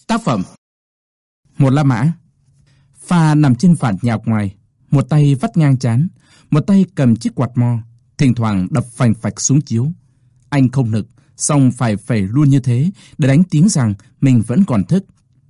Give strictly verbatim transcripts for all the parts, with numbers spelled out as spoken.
Tác phẩm Một La Mã. Pha nằm trên phản nhà ngoài, một tay vắt ngang trán, một tay cầm chiếc quạt mo, thỉnh thoảng đập phành phạch xuống chiếu. Anh không nực, song phải phẩy luôn như thế để đánh tiếng rằng mình vẫn còn thức.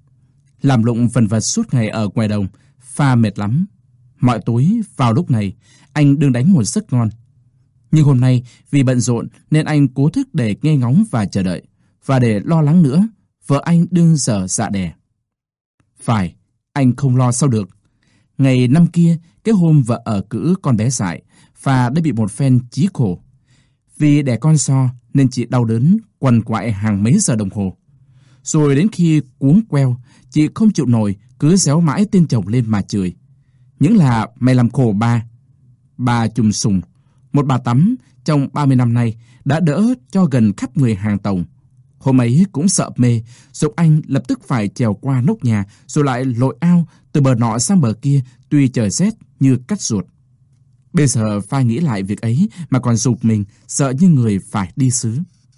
Làm lụng vần vật suốt ngày ở ngoài đồng, Pha mệt lắm. Mọi tối vào lúc này, anh đương đánh một giấc ngon. Nhưng hôm nay vì bận rộn nên anh cố thức để nghe ngóng và chờ đợi, và để lo lắng nữa, vợ anh đương dở dạ đẻ. Phải, anh không lo sao được. Ngày năm kia, cái hôm vợ ở cữ con bé dại, Pha đã bị một phen chí khổ. Vì đẻ con so nên chị đau đớn quằn quại hàng mấy giờ đồng hồ. Rồi đến khi cuống queo, chị không chịu nổi, cứ réo mãi tên chồng lên mà chửi. Những là mày làm khổ ba. Bà Chùm Sùng, một bà tắm trong ba mươi năm nay, đã đỡ cho gần khắp người hàng tổng. Hôm ấy cũng sợ mê, dục anh lập tức phải trèo qua nóc nhà, rồi lại lội ao từ bờ nọ sang bờ kia, tuy trời rét như cắt ruột. Bây giờ Pha nghĩ lại việc ấy mà còn dục mình, sợ như người phải đi xứ.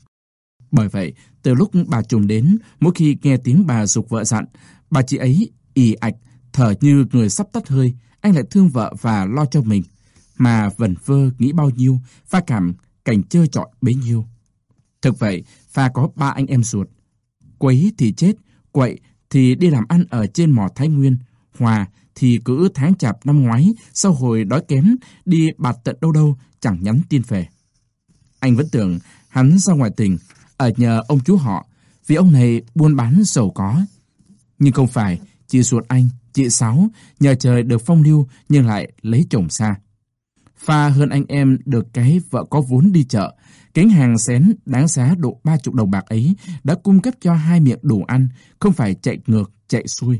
Bởi vậy, từ lúc bà Trùm đến, mỗi khi nghe tiếng bà dục vợ dặn, bà chị ấy ì ạch, thở như người sắp tắt hơi, anh lại thương vợ và lo cho mình. Mà vẩn vơ nghĩ bao nhiêu, Pha cảm cảnh trơ trọi bấy nhiêu. Thực vậy, Pha có ba anh em ruột. Quấy thì chết, Quậy thì đi làm ăn ở trên mỏ Thái Nguyên, Hòa thì cứ tháng chạp năm ngoái, sau hồi đói kém, đi bạt tận đâu đâu, chẳng nhắn tin về. Anh vẫn tưởng hắn ra ngoài tỉnh, ở nhờ ông chú họ, vì ông này buôn bán giàu có. Nhưng không phải, chị ruột anh, chị Sáu, nhờ trời được phong lưu nhưng lại lấy chồng xa. Pha hơn anh em được cái vợ có vốn đi chợ, cánh hàng xén đáng giá độ ba chục đồng bạc ấy đã cung cấp cho hai miệng đủ ăn, không phải chạy ngược, chạy xuôi.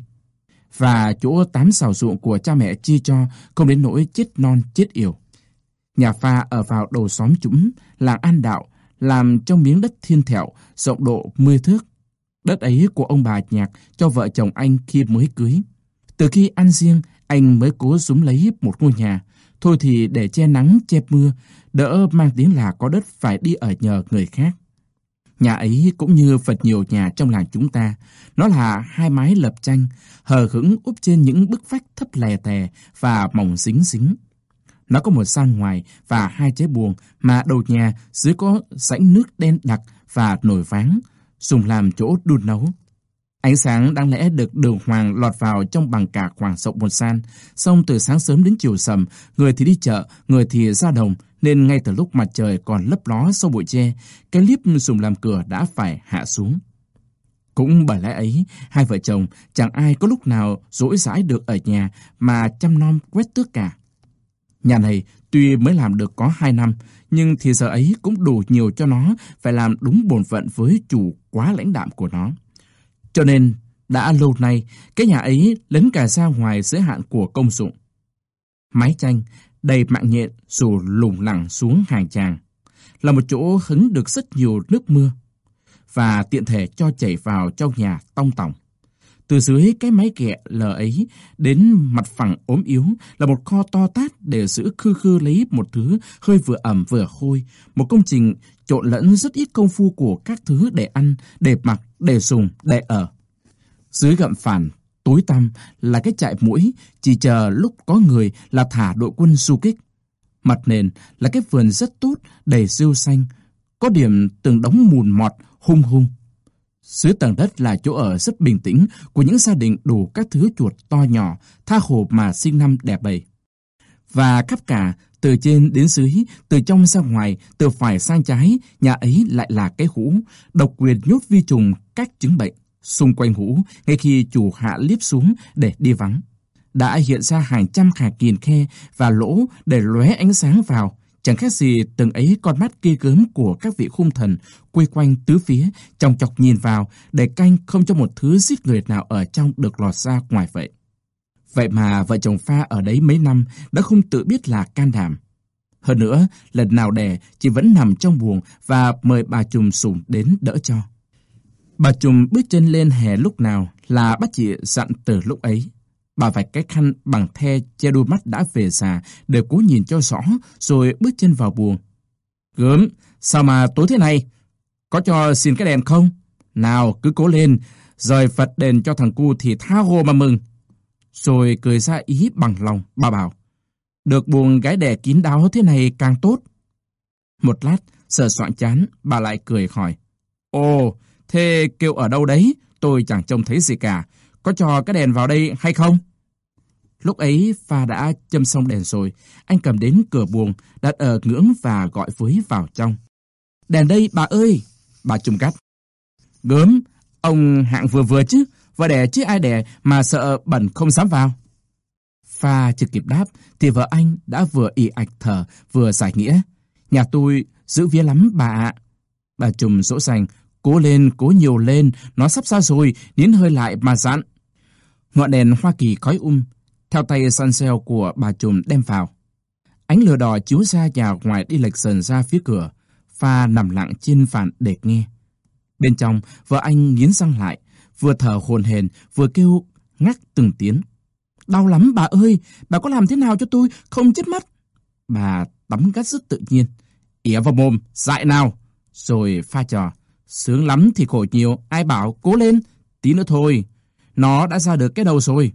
Và chỗ tám xào ruộng của cha mẹ chia cho không đến nỗi chết non chết yểu. Nhà Pha ở vào đầu xóm Trũng, làng An Đạo, làm trong miếng đất thiên thẹo rộng độ mười thước. Đất ấy của ông bà Nhạc cho vợ chồng anh khi mới cưới. Từ khi ăn riêng, anh mới cố súm lấy một ngôi nhà. Thôi thì để che nắng che mưa, đỡ mang tiếng là có đất phải đi ở nhờ người khác. Nhà ấy cũng như Phật nhiều nhà trong làng chúng ta, nó là hai mái lợp tranh, hờ hững úp trên những bức vách thấp lè tè và mỏng xính xính. Nó có một gian ngoài và hai trái buồng, mà đầu nhà dưới có rãnh nước đen đặc và nồi váng, dùng làm chỗ đun nấu. Ánh sáng đáng lẽ được đường hoàng lọt vào trong bằng cả khoảng rộng một gian, xong từ sáng sớm đến chiều sầm, người thì đi chợ, người thì ra đồng, nên ngay từ lúc mặt trời còn lấp ló sau bụi tre, cái liếp dùng làm cửa đã phải hạ xuống. Cũng bởi lẽ ấy, hai vợ chồng chẳng ai có lúc nào rỗi rãi được ở nhà mà chăm nom quét tước cả. Nhà này tuy mới làm được có hai năm, nhưng thì giờ ấy cũng đủ nhiều cho nó phải làm đúng bổn phận với chủ quá lãnh đạm của nó. Cho nên, đã lâu nay, cái nhà ấy lấn cả ra ngoài giới hạn của công dụng. Mái tranh, đầy mạng nhện dù lủng lẳng xuống hàng tràng, là một chỗ hứng được rất nhiều nước mưa, và tiện thể cho chảy vào trong nhà tong tỏng. Từ dưới cái mái ghẹ lờ ấy đến mặt phẳng ốm yếu là một kho to tát để giữ khư khư lấy một thứ hơi vừa ẩm vừa hôi, một công trình trộn lẫn rất ít công phu của các thứ để ăn, để mặc, để dùng, để ở. Dưới gậm phản tối tăm là cái trại muỗi, chỉ chờ lúc có người là thả đội quân du kích. Mặt nền là cái vườn rất tốt, đầy rêu xanh, có điểm từng đống mùn mọt hung hung. Dưới tầng đất là chỗ ở rất bình tĩnh của những gia đình đủ các thứ chuột to nhỏ, tha hồ mà sinh năm đẻ bầy. Và khắp cả, từ trên đến dưới, từ trong ra ngoài, từ phải sang trái, nhà ấy lại là cái hũ, độc quyền nhốt vi trùng các chứng bệnh. Xung quanh hũ, ngay khi chủ hạ liếp xuống để đi vắng, đã hiện ra hàng trăm hàng nghìn khe và lỗ để lóe ánh sáng vào, chẳng khác gì từng ấy con mắt ghê gớm của các vị hung thần quây quanh tứ phía, chòng chọc nhìn vào để canh không cho một thứ giết người nào ở trong được lọt ra ngoài vậy. Vậy mà vợ chồng Pha ở đấy mấy năm đã không tự biết là can đảm. Hơn nữa, lần nào đẻ chị vẫn nằm trong buồng và mời bà Chùm Sùng đến đỡ cho. Bà Chùm bước chân lên hè lúc nào là bắt chị dặn từ lúc ấy. Bà vạch cái khăn bằng the che đôi mắt đã về già để cố nhìn cho rõ, rồi bước chân vào buồng. Gớm, sao mà tối thế này? Có cho xin cái đèn không? Nào, cứ cố lên, Rời Phật đền cho thằng cu thì tha hồ mà mừng. Rồi cười ra ý bằng lòng, bà bảo, được buồng gái đẻ kín đáo thế này càng tốt. Một lát, sờ soạng chán, bà lại cười hỏi, ồ, thế kêu ở đâu đấy? Tôi chẳng trông thấy gì cả. Có cho cái đèn vào đây hay không? Lúc ấy, Pha đã châm xong đèn rồi. Anh cầm đến cửa buồng, đặt ở ngưỡng và gọi với vào trong. Đèn đây, bà ơi! Bà Trùm gắt. Gớm, ông hạng vừa vừa chứ. Vợ đẻ chứ ai đẻ mà sợ bẩn không dám vào. Pha chưa kịp đáp, thì vợ anh đã vừa ì ạch thở, vừa giải nghĩa. Nhà tôi giữ vía lắm bà ạ. Bà Trùm dỗ dành. Cố lên, cố nhiều lên, nó sắp ra rồi, nín hơi lại mà dặn. Ngọn đèn Hoa Kỳ khói um, theo tay săn sale của bà Trùm đem vào. Ánh lửa đỏ chiếu ra nhà ngoài đi lệch dần ra phía cửa. Pha nằm lặng trên phản để nghe. Bên trong, vợ anh nghiến răng lại, vừa thở hổn hển, vừa kêu ngắt từng tiếng. Đau lắm bà ơi, bà có làm thế nào cho tôi không chết mất? Bà tắm gắt rất tự nhiên. Ỉa vào mồm, dại nào. Rồi pha trò. Sướng lắm thì khổ nhiều, ai bảo cố lên, tí nữa thôi. Nó đã ra được cái đầu rồi.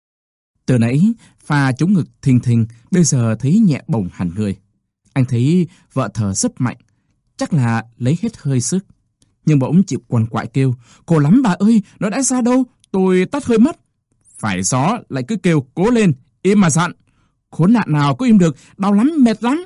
Từ nãy, Pha trúng ngực thình thình, bây giờ thấy nhẹ bổng hẳn người. Anh thấy vợ thở rất mạnh, chắc là lấy hết hơi sức. Nhưng bỗng chị quằn quại kêu, khổ lắm bà ơi, nó đã ra đâu, tôi tắt hơi mất. Phải gió lại cứ kêu cố lên, im mà dặn. Khốn nạn nào có im được, đau lắm, mệt lắm.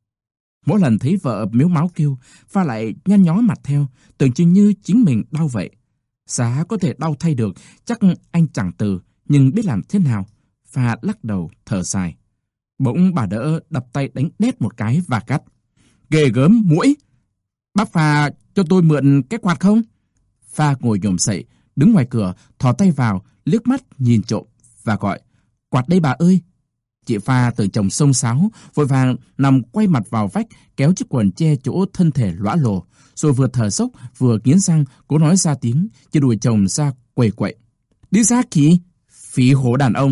Mỗi lần thấy vợ miếu máu kêu, Pha lại nhăn nhó mặt theo, tưởng chừng như chính mình đau vậy. Giá có thể đau thay được, chắc anh chẳng từ, nhưng biết làm thế nào. Pha lắc đầu, thở dài. Bỗng bà đỡ đập tay đánh đét một cái và cắt. Ghê gớm, muỗi! Bác Pha cho tôi mượn cái quạt không? Pha ngồi nhổm dậy, đứng ngoài cửa, thò tay vào, liếc mắt nhìn trộm và gọi. Quạt đây bà ơi! Chị Pha từ chồng xông xáo, vội vàng nằm quay mặt vào vách, kéo chiếc quần che chỗ thân thể lõa lồ, rồi vừa thở dốc, vừa nghiến răng, cố nói ra tiếng, chứ đuổi chồng ra quầy quậy. Đi ra kì! Phí hổ đàn ông!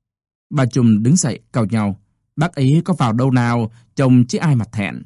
Bà Trùm đứng dậy, càu nhau. Bác ấy có vào đâu nào, chồng chứ ai mà thẹn.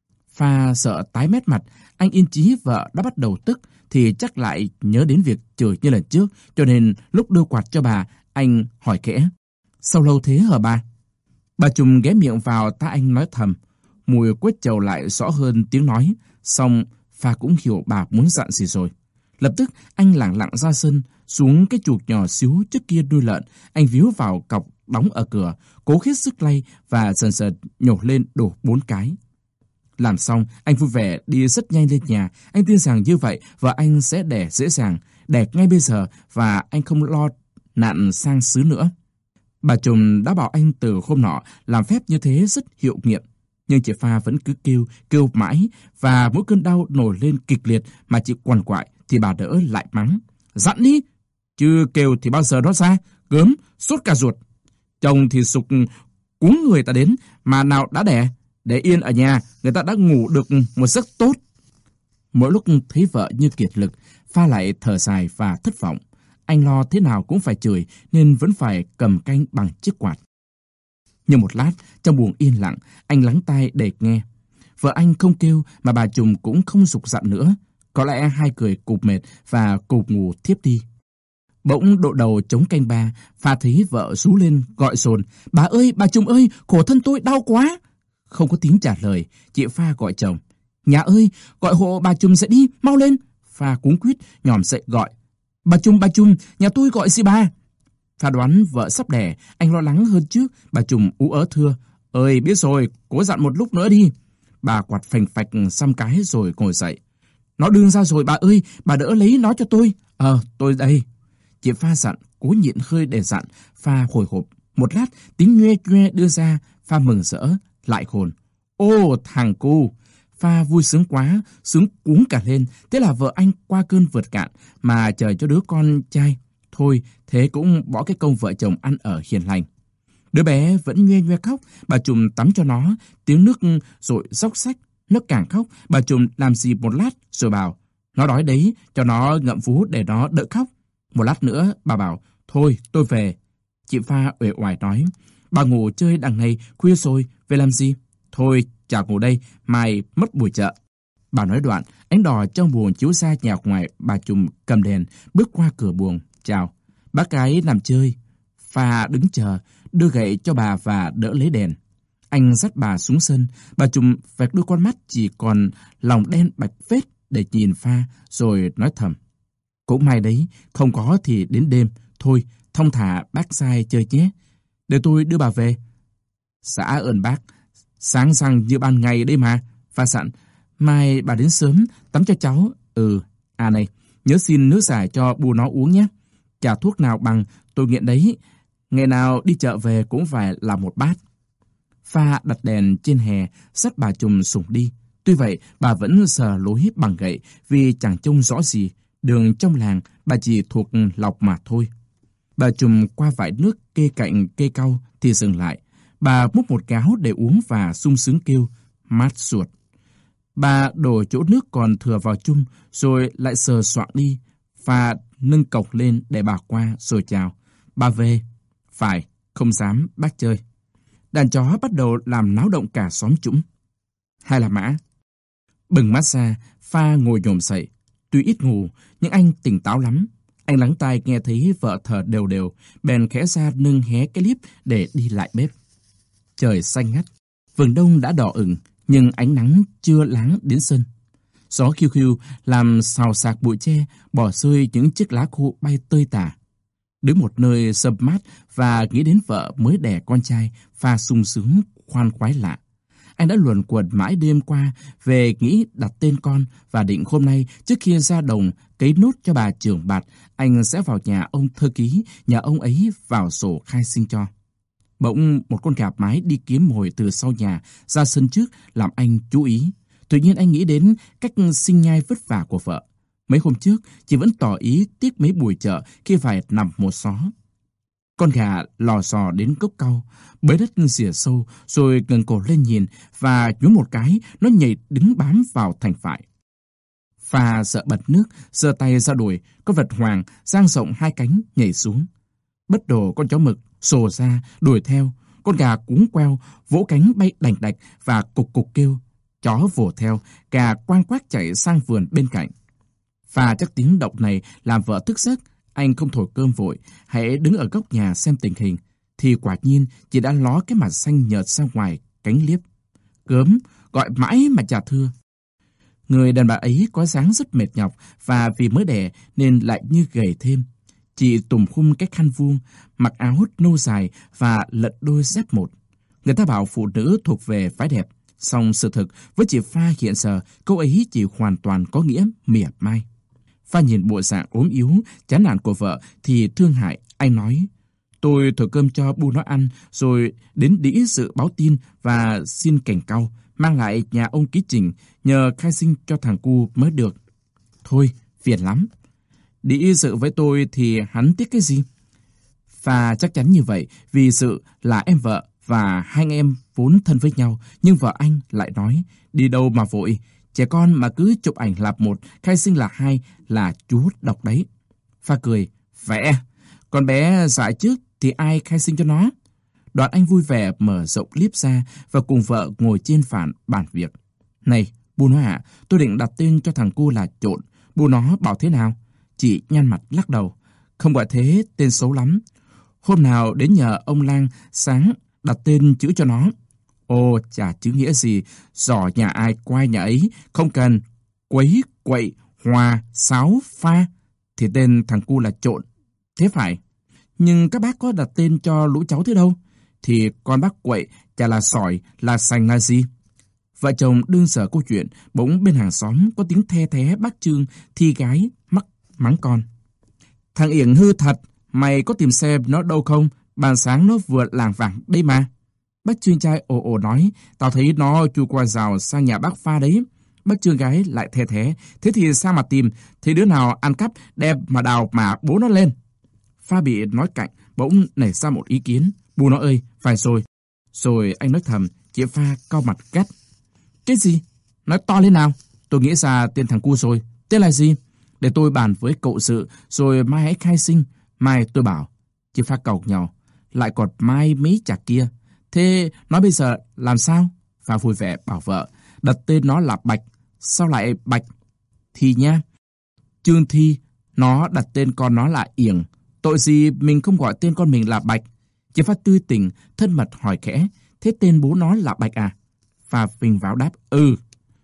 Pha sợ tái mét mặt, anh yên chí vợ đã bắt đầu tức, thì chắc lại nhớ đến việc chửi như lần trước, cho nên lúc đưa quạt cho bà, anh hỏi kẽ. Sao lâu thế hả bà? Bà Trùm ghé miệng vào tai anh nói thầm. Mùi quết trầu lại rõ hơn tiếng nói. Xong Pha cũng hiểu bà muốn dặn gì rồi. Lập tức anh lẳng lặng ra sân, xuống cái chuộc nhỏ xíu trước kia đuôi lợn. Anh víu vào cọc đóng ở cửa, cố hết sức lay và dần dần nhổ lên đổ bốn cái. Làm xong, anh vui vẻ đi rất nhanh lên nhà. Anh tin rằng như vậy vợ anh sẽ đẻ dễ dàng, đẻ ngay bây giờ và anh không lo nạn sang xứ nữa. Bà Trùm đã bảo anh từ hôm nọ làm phép như thế rất hiệu nghiệm. Nhưng chị Pha vẫn cứ kêu, kêu mãi, và mỗi cơn đau nổi lên kịch liệt mà chị quằn quại thì bà đỡ lại mắng. Dặn đi, chứ kêu thì bao giờ nó ra, gớm, sốt cả ruột. Chồng thì sục cuống người ta đến, mà nào đã đẻ, để yên ở nhà, người ta đã ngủ được một giấc tốt. Mỗi lúc thấy vợ như kiệt lực, Pha lại thở dài và thất vọng. Anh lo thế nào cũng phải chửi, nên vẫn phải cầm canh bằng chiếc quạt. Nhưng một lát, trong buồng yên lặng, anh lắng tai để nghe. Vợ anh không kêu, mà bà Trùm cũng không giục dặn nữa. Có lẽ hai người cụp mệt và cụp ngủ thiếp đi. Bỗng độ đầu chống canh ba, Pha thấy vợ rú lên, gọi dồn. Bà ơi, bà Trùm ơi, khổ thân tôi đau quá. Không có tiếng trả lời, chị Pha gọi chồng. Nhà ơi, gọi hộ bà Trùm dậy đi, mau lên. Pha cuống quýt, nhòm dậy gọi. Bà Trùm, bà Trùm, nhà tôi gọi gì bà? Pha đoán vợ sắp đẻ, anh lo lắng hơn trước. Bà Trùm ú ớ thưa. Ơi, biết rồi, cố dặn một lúc nữa đi. Bà quạt phành phạch xăm cái rồi ngồi dậy. Nó đương ra rồi bà ơi, bà đỡ lấy nó cho tôi. Ờ, tôi đây. Chị Pha dặn, cố nhịn hơi để dặn. Pha hồi hộp. Một lát, tiếng nhoe nhoe đưa ra. Pha mừng rỡ, lại hồn. Ô, thằng cu! Pha vui sướng quá, sướng cuống cả lên. Thế là vợ anh qua cơn vượt cạn mà chờ cho đứa con trai. Thôi, thế cũng bỏ cái công vợ chồng ăn ở hiền lành. Đứa bé vẫn nhoe nhoe khóc, bà Trùm tắm cho nó, tiếng nước rồi róc rách, nó càng khóc. Bà Trùm làm gì một lát rồi bảo, nó đói đấy, cho nó ngậm vú để nó đỡ khóc. Một lát nữa, bà bảo, thôi tôi về. Chị Pha uể oải nói, bà ngủ chơi đằng này, khuya rồi, về làm gì? Thôi, chả ngủ đây, mai mất buổi chợ. Bà nói đoạn, ánh đỏ trong buồng chiếu ra nhà ngoài, bà Trùm cầm đèn, bước qua cửa buồng, chào. Bác gái nằm chơi. Pha đứng chờ, đưa gậy cho bà và đỡ lấy đèn. Anh dắt bà xuống sân, bà Trùm vạch đôi con mắt chỉ còn lòng đen bạch phết để nhìn Pha, rồi nói thầm. Cũng may đấy, không có thì đến đêm. Thôi, thong thả bác sai chơi nhé. Để tôi đưa bà về. Xã ơn bác, sáng răng như ban ngày đây mà. Pha sẵn, mai bà đến sớm, tắm cho cháu. Ừ, à này, nhớ xin nước giải cho bù nó uống nhé. Chả thuốc nào bằng, tôi nghiện đấy. Ngày nào đi chợ về cũng phải làm một bát. Pha đặt đèn trên hè, dắt bà Trùm sủng đi. Tuy vậy, bà vẫn sờ lối bằng gậy vì chẳng trông rõ gì. Đường trong làng, bà chỉ thuộc lọc mà thôi. Bà Trùm qua vải nước kê cạnh cây cau thì dừng lại. Bà múc một gáo để uống và sung sướng kêu, mát ruột. Bà đổ chỗ nước còn thừa vào chung, rồi lại sờ soạng đi. Pha nâng cọc lên để bà qua, rồi chào. Bà về. Phải, không dám bác chơi. Đàn chó bắt đầu làm náo động cả xóm trũng. Hai là Mã. Bừng mắt ra, Pha ngồi nhổm dậy. Tuy ít ngủ, nhưng anh tỉnh táo lắm. Anh lắng tai nghe thấy vợ thở đều đều, bèn khẽ ra nâng hé cái líp để đi lại bếp. Trời xanh ngắt, vườn đông đã đỏ ửng, nhưng ánh nắng chưa láng đến sân. Gió khiu khiu làm xào xạc bụi tre, bỏ rơi những chiếc lá khô bay tơi tả. Đứng một nơi sầm mát và nghĩ đến vợ mới đẻ con trai, Pha sung sướng khoan khoái lạ. Anh đã luẩn quẩn mãi đêm qua về nghĩ đặt tên con và định hôm nay trước khi ra đồng cấy nốt cho bà trưởng bạt, anh sẽ vào nhà ông thơ ký, nhờ ông ấy vào sổ khai sinh cho. Bỗng một con gà mái đi kiếm mồi từ sau nhà ra sân trước làm anh chú ý. Tuy nhiên anh nghĩ đến cách sinh nhai vất vả của vợ. Mấy hôm trước chị vẫn tỏ ý tiếc mấy buổi chợ khi phải nằm một xó. Con gà lò xò đến gốc cau, bới đất rỉa sâu, rồi ngẩng cổ lên nhìn và nhún một cái, nó nhảy đứng bám vào thành phải. Pha sợ bật nước, giơ tay ra đuổi, con vật hoàng dang rộng hai cánh nhảy xuống. Bất đồ con chó mực sồ ra đuổi theo, con gà cuống queo vỗ cánh bay đành đạch và cục cục kêu. Chó vồ theo, gà quang quác chạy sang vườn bên cạnh. Pha chắc tiếng động này làm vợ thức giấc. Anh không thổi cơm vội, hãy đứng ở góc nhà xem tình hình. Thì quả nhiên chị đã ló cái mặt xanh nhợt ra ngoài cánh liếp. Gớm, gọi mãi mà chả thưa. Người đàn bà ấy có dáng rất mệt nhọc và vì mới đẻ nên lại như gầy thêm. Chị tùm khum cái khăn vuông, mặc áo nâu dài và lận đôi dép một. Người ta bảo phụ nữ thuộc về phái đẹp, song sự thực với chị Pha hiện giờ câu ấy chỉ hoàn toàn có nghĩa mỉa mai. Pha nhìn bộ dạng ốm yếu, chán nản của vợ thì thương hại. Anh nói, tôi thổi cơm cho bu nó ăn, rồi đến đĩ sự báo tin và xin cảnh cau, mang lại nhà ông ký trình, nhờ khai sinh cho thằng cu mới được. Thôi, phiền lắm. Đĩ sự với tôi thì hắn tiếc cái gì? Pha chắc chắn như vậy, vì sự là em vợ và hai anh em vốn thân với nhau, nhưng vợ anh lại nói, đi đâu mà vội, trẻ con mà cứ chụp ảnh lạp một, khai sinh là hai, là chú đọc đấy. Pha cười, vẽ, con bé dại trước thì ai khai sinh cho nó? Đoạn anh vui vẻ mở rộng clip ra và cùng vợ ngồi trên phản bàn việc. Này, bu nó ạ, tôi định đặt tên cho thằng cu là Trộn, bu nó bảo thế nào? Chị nhăn mặt lắc đầu, không gọi thế, tên xấu lắm. Hôm nào đến nhờ ông Lang sáng đặt tên chữ cho nó. Ồ, chả chữ nghĩa gì, giỏ nhà ai quay nhà ấy, không cần quấy, quậy, hòa, sáo, pha, thì tên thằng cu là Trộn. Thế phải. Nhưng các bác có đặt tên cho lũ cháu thế đâu. Thì con bác quậy, chả là sỏi, là sành là gì? Vợ chồng đương sở câu chuyện, bỗng bên hàng xóm có tiếng the thé bác Trương thi gái mắc mắng con. Thằng Yển hư thật, mày có tìm xem nó đâu không? Ban sáng nó vừa lảng vảng đây mà. Bác Trương trai ồ ồ nói, tao thấy nó chui qua rào sang nhà bác Pha đấy. Bác Trương gái lại the thé, thế thì sao mà tìm? Thì đứa nào ăn cắp đem mà đào mà bố nó lên. Pha bị nói cạnh, bỗng nảy ra một ý kiến. Bu nó ơi, phải rồi. Rồi anh nói thầm, chị Pha cau mặt gắt. Cái gì? Nói to lên nào. Tôi nghĩ ra tên thằng cu rồi. Tên là gì? Để tôi bàn với cậu sự, rồi mai hãy khai sinh. Mai tôi bảo. Chị Pha càu nhau. Lại còn mai mấy chả kia. Thế nói bây giờ làm sao? Pha vui vẻ bảo vợ. Đặt tên nó là Bạch. Sao lại Bạch? Thi nha. Trương Thi, nó đặt tên con nó là Yểng. Tội gì mình không gọi tên con mình là Bạch? Chị Pha tươi tỉnh, thân mật hỏi khẽ. Thế tên bố nó là Bạch à? Pha phình vào đáp. Ừ.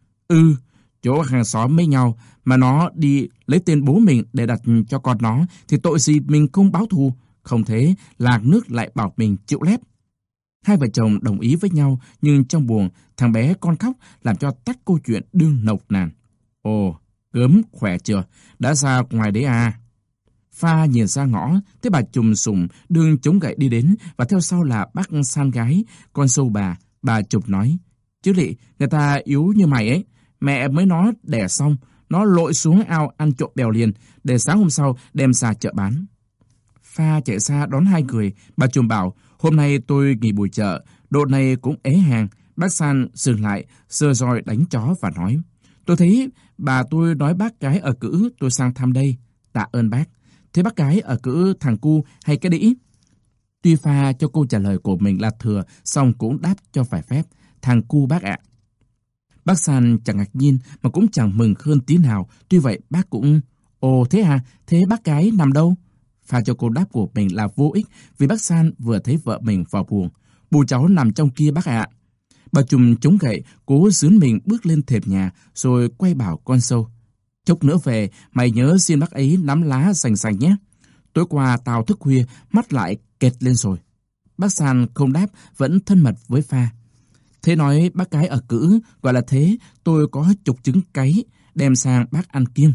Ừ, chỗ hàng xóm với nhau mà nó đi lấy tên bố mình để đặt cho con nó thì tội gì mình không báo thù. Không thế, Lạc Nước lại bảo mình chịu lép. Hai vợ chồng đồng ý với nhau, nhưng trong buồng, thằng bé con khóc làm cho tắt câu chuyện đương nộc nàn. Ồ, Gớm khỏe chưa? Đã ra ngoài đấy à? Pha nhìn ra ngõ, thấy bà Trùm Sùng đương chống gậy đi đến, và theo sau là bác San Gái, con sâu bà. Bà Trùm nói, chứ lị, người ta yếu như mày ấy, mẹ mới nó đẻ xong, nó lội xuống ao ăn trộm bèo liền, để sáng hôm sau đem ra chợ bán. Pha chạy xa đón hai người, bà Trùm bảo, hôm nay tôi nghỉ buổi chợ, độ này cũng ế hàng. Bác San dừng lại, sơ roi đánh chó và nói, tôi thấy bà tôi nói bác gái ở cữ tôi sang thăm đây. Tạ ơn bác. Thế bác gái ở cữ thằng cu hay cái đĩ? Tuy Pha cho câu trả lời của mình là thừa, xong cũng đáp cho phải phép. Thằng cu bác ạ. Bác San chẳng ngạc nhiên mà cũng chẳng mừng hơn tí nào. Tuy vậy bác cũng... Ồ thế à? Thế bác gái nằm đâu? Pha cho câu đáp của mình là vô ích, vì bác San vừa thấy vợ mình vào buồng. Bù cháu nằm trong kia bác ạ. Bà Trùm chống gậy, cố dướn mình bước lên thềm nhà, rồi quay bảo con sâu. Chốc nữa về, mày nhớ xin bác ấy nắm lá sành sành nhé. Tối qua tao thức khuya, mắt lại kẹt lên rồi. Bác San không đáp, vẫn thân mật với Pha. Thế nói bác gái ở cữ, gọi là thế, tôi có chục trứng cáy, đem sang bác ăn kiêng.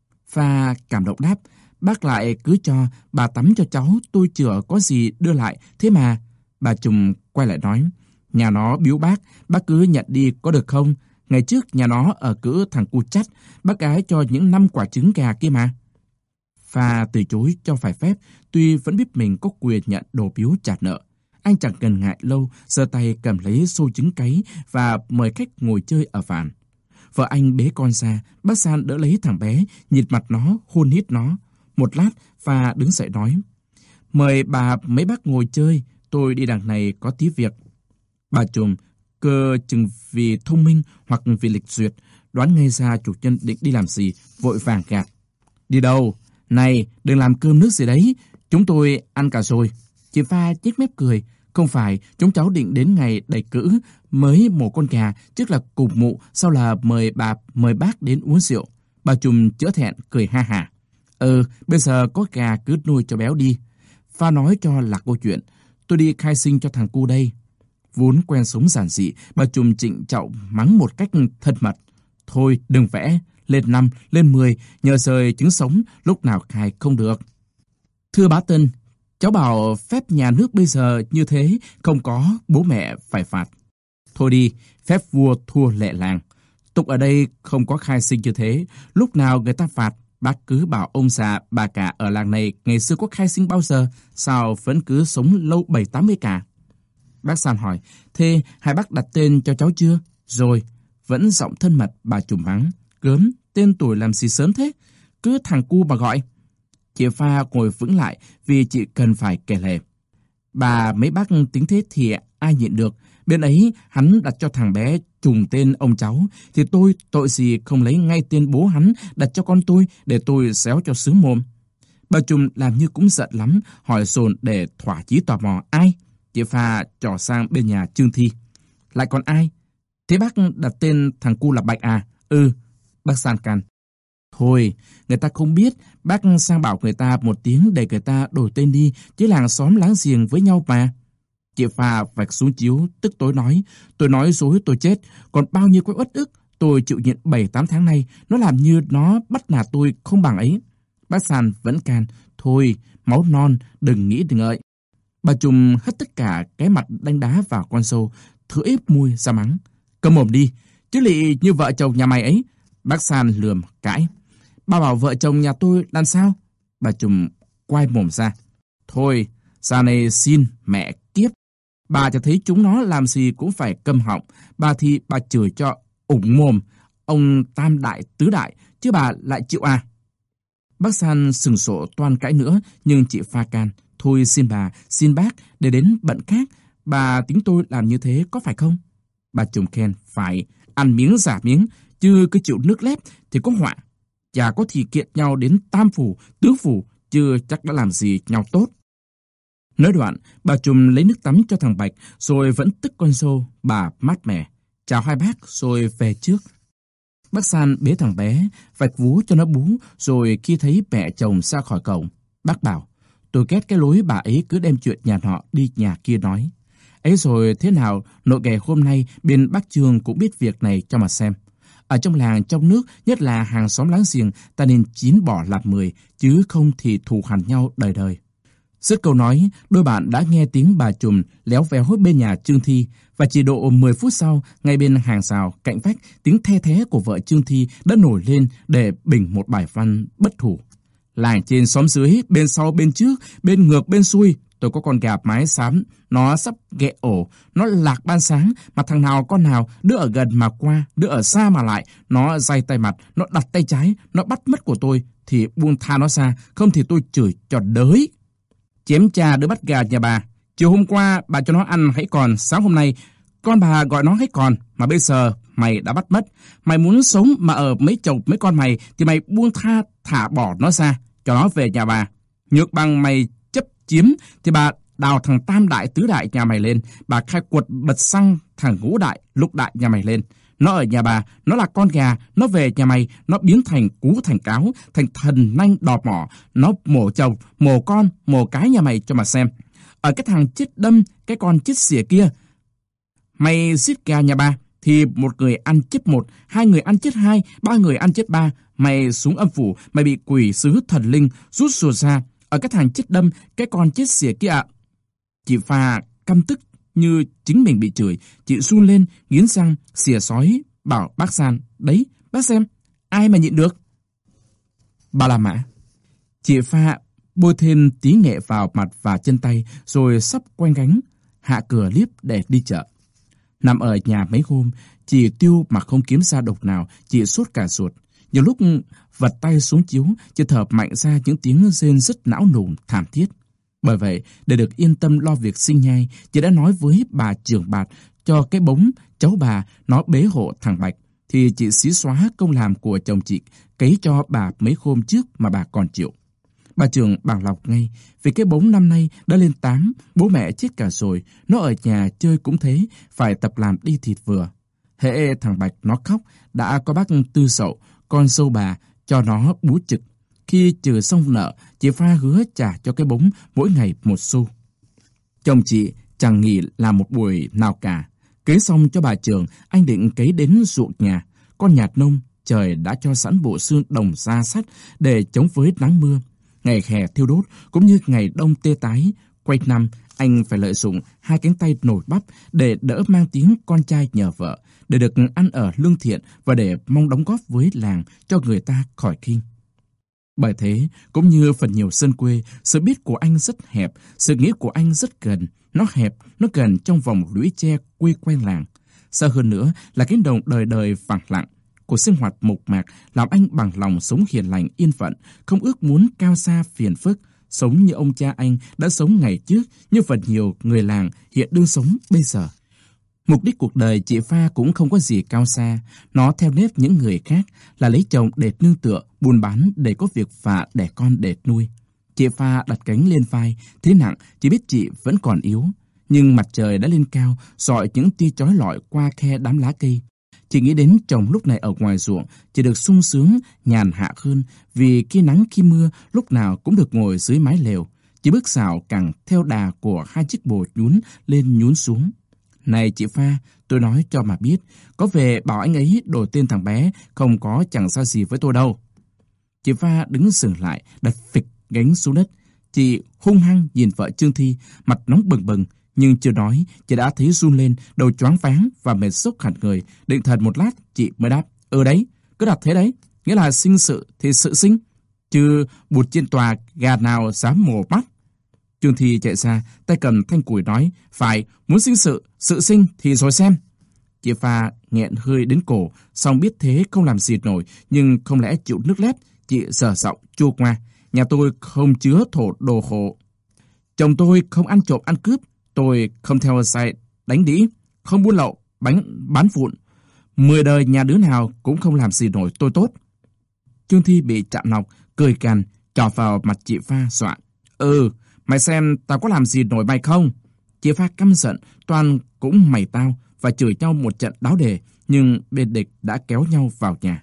Pha cảm động đáp, bác lại cứ cho bà tắm cho cháu, tôi chưa có gì đưa lại, thế mà. Bà Trùm quay lại nói, nhà nó biếu bác, bác cứ nhận đi có được không? Ngày trước nhà nó ở cữ thằng cu Chắt, bác gái cho những năm quả trứng gà kia mà. Pha từ chối cho phải phép, tuy vẫn biết mình có quyền nhận đồ biếu trả nợ. Anh chẳng cần ngại lâu, giơ tay cầm lấy xô trứng cáy và mời khách ngồi chơi ở vàn. Vợ anh bế con ra, bác San đỡ lấy thằng bé, nhìn mặt nó, hôn hít nó. Một lát, Pha đứng dậy nói, mời bà mấy bác ngồi chơi, tôi đi đằng này có tí việc. Bà Trùm, cơ chừng vì thông minh hoặc vì lịch duyệt, đoán ngay ra chủ nhân định đi làm gì, vội vàng gạt. Đi đâu? Này, đừng làm cơm nước gì đấy, chúng tôi ăn cả rồi. Chị Pha nhếch mép cười, không phải, chúng cháu định đến ngày đầy cữ mới mổ con gà, trước là cục mụ, sau là mời bà, mời bác đến uống rượu. Bà Trùm chữa thẹn, cười ha hả. Ừ, bây giờ có gà cứ nuôi cho béo đi. Pha nói cho lạc câu chuyện, tôi đi khai sinh cho thằng cu đây. Vốn quen sống giản dị, bà Trùm trịnh trọng mắng một cách thân mật. Thôi đừng vẽ, lên năm, lên mười, nhờ rời trứng sống, lúc nào khai không được. Thưa bá Tân, cháu bảo phép nhà nước bây giờ như thế, không có bố mẹ phải phạt. Thôi đi, phép vua thua lệ làng. Tục ở đây không có khai sinh như thế, lúc nào người ta phạt, bác cứ bảo ông già, bà cả ở làng này ngày xưa có khai sinh bao giờ, sao vẫn cứ sống lâu bảy tám mươi cả. Bác San hỏi, thế hai bác đặt tên cho cháu chưa? Rồi, vẫn giọng thân mật bà Trùm mắng. Gớm, tên tuổi làm gì sớm thế? Cứ thằng cu mà gọi. Chị Pha ngồi vững lại vì chị cần phải kể lể. Bà mấy bác tính thế thì ai nhịn được. Bên ấy hắn đặt cho thằng bé trùng tên ông cháu, thì tôi tội gì không lấy ngay tên bố hắn đặt cho con tôi để tôi xéo cho sướng mồm. Bà Trùm làm như cũng giận lắm, hỏi dồn để thỏa chí tò mò. Ai? Chị Pha trỏ sang bên nhà Trương Thi. Lại còn ai? Thế bác đặt tên thằng cu là Bạch à? Ừ, bác San can. Thôi, người ta không biết, bác sang bảo người ta một tiếng để người ta đổi tên đi, chứ làng xóm láng giềng với nhau mà. Chị Pha vạch xuống chiếu, tức tối nói, tôi nói dối tôi chết, còn bao nhiêu cái uất ức, tôi chịu nhịn bảy tám tháng nay, nó làm như nó bắt nạt tôi không bằng ấy. Bác San vẫn can, thôi, máu non, đừng nghĩ đừng ngợi. Bà Trùm hất tất cả cái mặt đánh đá vào con sâu, thử ép môi ra mắng. Câm mồm đi, chứ lị như vợ chồng nhà mày ấy. Bác San lườm cãi. Bà bảo vợ chồng nhà tôi làm sao? Bà Trùm quay mồm ra. Thôi, ra này xin mẹ kiếp. Bà cho thấy chúng nó làm gì cũng phải câm họng. Bà thì bà chửi cho ủng mồm. Ông tam đại tứ đại, chứ bà lại chịu à? Bác San sừng sộ toan cãi nữa, nhưng chị Pha can. Thôi xin bà, xin bác, để đến bận khác. Bà tính tôi làm như thế có phải không? Bà Trùm khen, phải, ăn miếng giả miếng. chứ cứ chịu nước lép thì có họa. Chả có thì kiện nhau đến tam phủ, tứ phủ, chứ chắc đã làm gì nhau tốt. Nói đoạn, bà Trùm lấy nước tắm cho thằng Bạch, rồi vẫn tức con dâu, bà mát mẻ. Chào hai bác, rồi về trước. Bác San bế thằng bé, vạch vú cho nó bú, rồi khi thấy mẹ chồng ra khỏi cổng, bác bảo, tôi ghét cái lối bà ấy cứ đem chuyện nhà nọ đi nhà kia nói. Ấy rồi thế nào, nội ghẻ hôm nay bên bác Trương cũng biết việc này cho mà xem. Ở trong làng, trong nước, nhất là hàng xóm láng giềng, ta nên chín bỏ làm mười, chứ không thì thù hằn nhau đời đời. Dứt câu nói, đôi bạn đã nghe tiếng bà Trùm léo véo bên nhà Trương Thi, và chỉ độ mười phút sau, ngay bên hàng rào cạnh vách, tiếng the thé của vợ Trương Thi đã nổi lên để bình một bài văn bất thủ. Làng trên xóm dưới, bên sau bên trước, bên ngược bên xuôi, tôi có con gà mái xám, nó sắp ghẹ ổ, nó lạc ban sáng, mà thằng nào con nào, đứa ở gần mà qua, đứa ở xa mà lại, nó day tay mặt, nó đặt tay trái, nó bắt mất của tôi, thì buông tha nó ra, không thì tôi chửi cho đới. Chém cha đứa bắt gà nhà bà, chiều hôm qua bà cho nó ăn hãy còn, sáng hôm nay con bà gọi nó hãy còn, mà bây giờ mày đã bắt mất. Mày muốn sống mà ở mấy chồng mấy con mày thì mày buông tha thả bỏ nó ra, cho nó về nhà bà. Nhược bằng mày chấp chiếm thì bà đào thằng tam đại tứ đại nhà mày lên, bà khai quật bật xăng thằng ngũ đại lục đại nhà mày lên. Nó ở nhà bà, nó là con gà, nó về nhà mày, nó biến thành cú thành cáo, thành thần nanh đọt mỏ, nó mổ chồng, mổ con, mổ cái nhà mày cho mà xem. Ở cái thằng chết đâm, cái con chết xỉa kia, mày giết gà nhà bà, thì một người ăn chết một, hai người ăn chết hai, ba người ăn chết ba. Mày xuống âm phủ, mày bị quỷ sứ thần linh rút ruột ra. Ở cái thằng chết đâm, cái con chết xỉa kia ạ. Chị Pha căm tức như chính mình bị chửi, chị run lên, nghiến răng, xỉa sói, bảo bác San, đấy, bác xem, ai mà nhịn được. Bà La Mã. Chị Pha bôi thêm tí nghệ vào mặt và chân tay, rồi sắp quanh gánh, hạ cửa liếp để đi chợ. Nằm ở nhà mấy hôm, chị tiêu mà không kiếm ra độc nào, chị sốt cả ruột. Nhiều lúc vật tay xuống chiếu, chị thở mạnh ra những tiếng rên rất não nùng, thảm thiết. Bởi vậy, để được yên tâm lo việc sinh nhai, chị đã nói với bà trưởng bạt cho cái bóng cháu bà nó bế hộ thằng Bạch, thì chị xí xóa công làm của chồng chị cấy cho bà mấy hôm trước mà bà còn chịu. Bà trưởng bằng lòng ngay, vì cái bóng năm nay đã lên tám, bố mẹ chết cả rồi, nó ở nhà chơi cũng thế, phải tập làm đi thịt vừa. Hễ thằng Bạch nó khóc, đã có bác Tư Sậu, con dâu bà, cho nó bú trực. Khi trừ xong nợ, chị Pha hứa trả cho cái bóng mỗi ngày một xu. Chồng chị chẳng nghỉ làm một buổi nào cả. Cấy xong cho bà trưởng, anh định cấy đến ruộng nhà. Con nhạt nông, trời đã cho sẵn bộ xương đồng da sắt để chống với nắng mưa. Ngày hè thiêu đốt cũng như ngày đông tê tái, quanh năm anh phải lợi dụng hai cánh tay nổi bắp để đỡ mang tiếng con trai nhờ vợ, để được ăn ở lương thiện và để mong đóng góp với làng cho người ta khỏi khinh. Bởi thế, cũng như phần nhiều dân quê, sự biết của anh rất hẹp, sự nghĩ của anh rất gần. Nó hẹp, nó gần trong vòng lũy tre quê quanh làng. Xa hơn nữa là cánh đồng đời đời phẳng lặng. Cuộc sinh hoạt mộc mạc làm anh bằng lòng sống hiền lành yên phận, không ước muốn cao xa phiền phức, sống như ông cha anh đã sống ngày trước, như phần nhiều người làng hiện đương sống bây giờ. Mục đích cuộc đời chị Pha cũng không có gì cao xa, nó theo nếp những người khác là lấy chồng để nương tựa, buôn bán để có việc vạ đẻ con để nuôi. Chị Pha đặt cánh lên vai, thế nặng, chỉ biết chị vẫn còn yếu. Nhưng mặt trời đã lên cao, rọi những tia chói lọi qua khe đám lá cây. Chị nghĩ đến chồng lúc này ở ngoài ruộng, chỉ được sung sướng, nhàn hạ hơn, vì khi nắng khi mưa, lúc nào cũng được ngồi dưới mái lều. Chị bước xào càng theo đà của hai chiếc bồ nhún lên nhún xuống. Này chị Pha, tôi nói cho mà biết, có về bảo anh ấy đổi tên thằng bé, không có chẳng sao gì với tôi đâu. Chị Pha đứng dừng lại, đặt phịch gánh xuống đất. Chị hung hăng nhìn vợ Trương Thi, mặt nóng bừng bừng, nhưng chưa nói, chị đã thấy run lên, đầu choáng váng và mệt sốc hẳn người. Định thần một lát, chị mới đáp, ừ đấy, cứ đặt thế đấy, nghĩa là sinh sự thì sự sinh, chứ bụt trên tòa gà nào dám mổ mắt. Trương Thi chạy ra, tay cầm thanh củi nói, phải, muốn sinh sự, sự sinh thì rồi xem. Chị Pha nghẹn hơi đến cổ, xong biết thế không làm gì nổi, nhưng không lẽ chịu nước lép, chị dở giọng chua ngoa. Nhà tôi không chứa thổ đồ khổ. Chồng tôi không ăn trộm ăn cướp, tôi không theo sai đánh đĩ, không buôn lậu, bánh bán vụn. Mười đời nhà đứa nào cũng không làm gì nổi tôi tốt. Trương Thi bị chặn nọc, cười cằn, chọc vào mặt chị Pha dọa. Ừ, mày xem tao có làm gì nổi mày không? Chị Pha căm giận, toàn cũng mày tao và chửi nhau một trận đáo đề, nhưng bên địch đã kéo nhau vào nhà.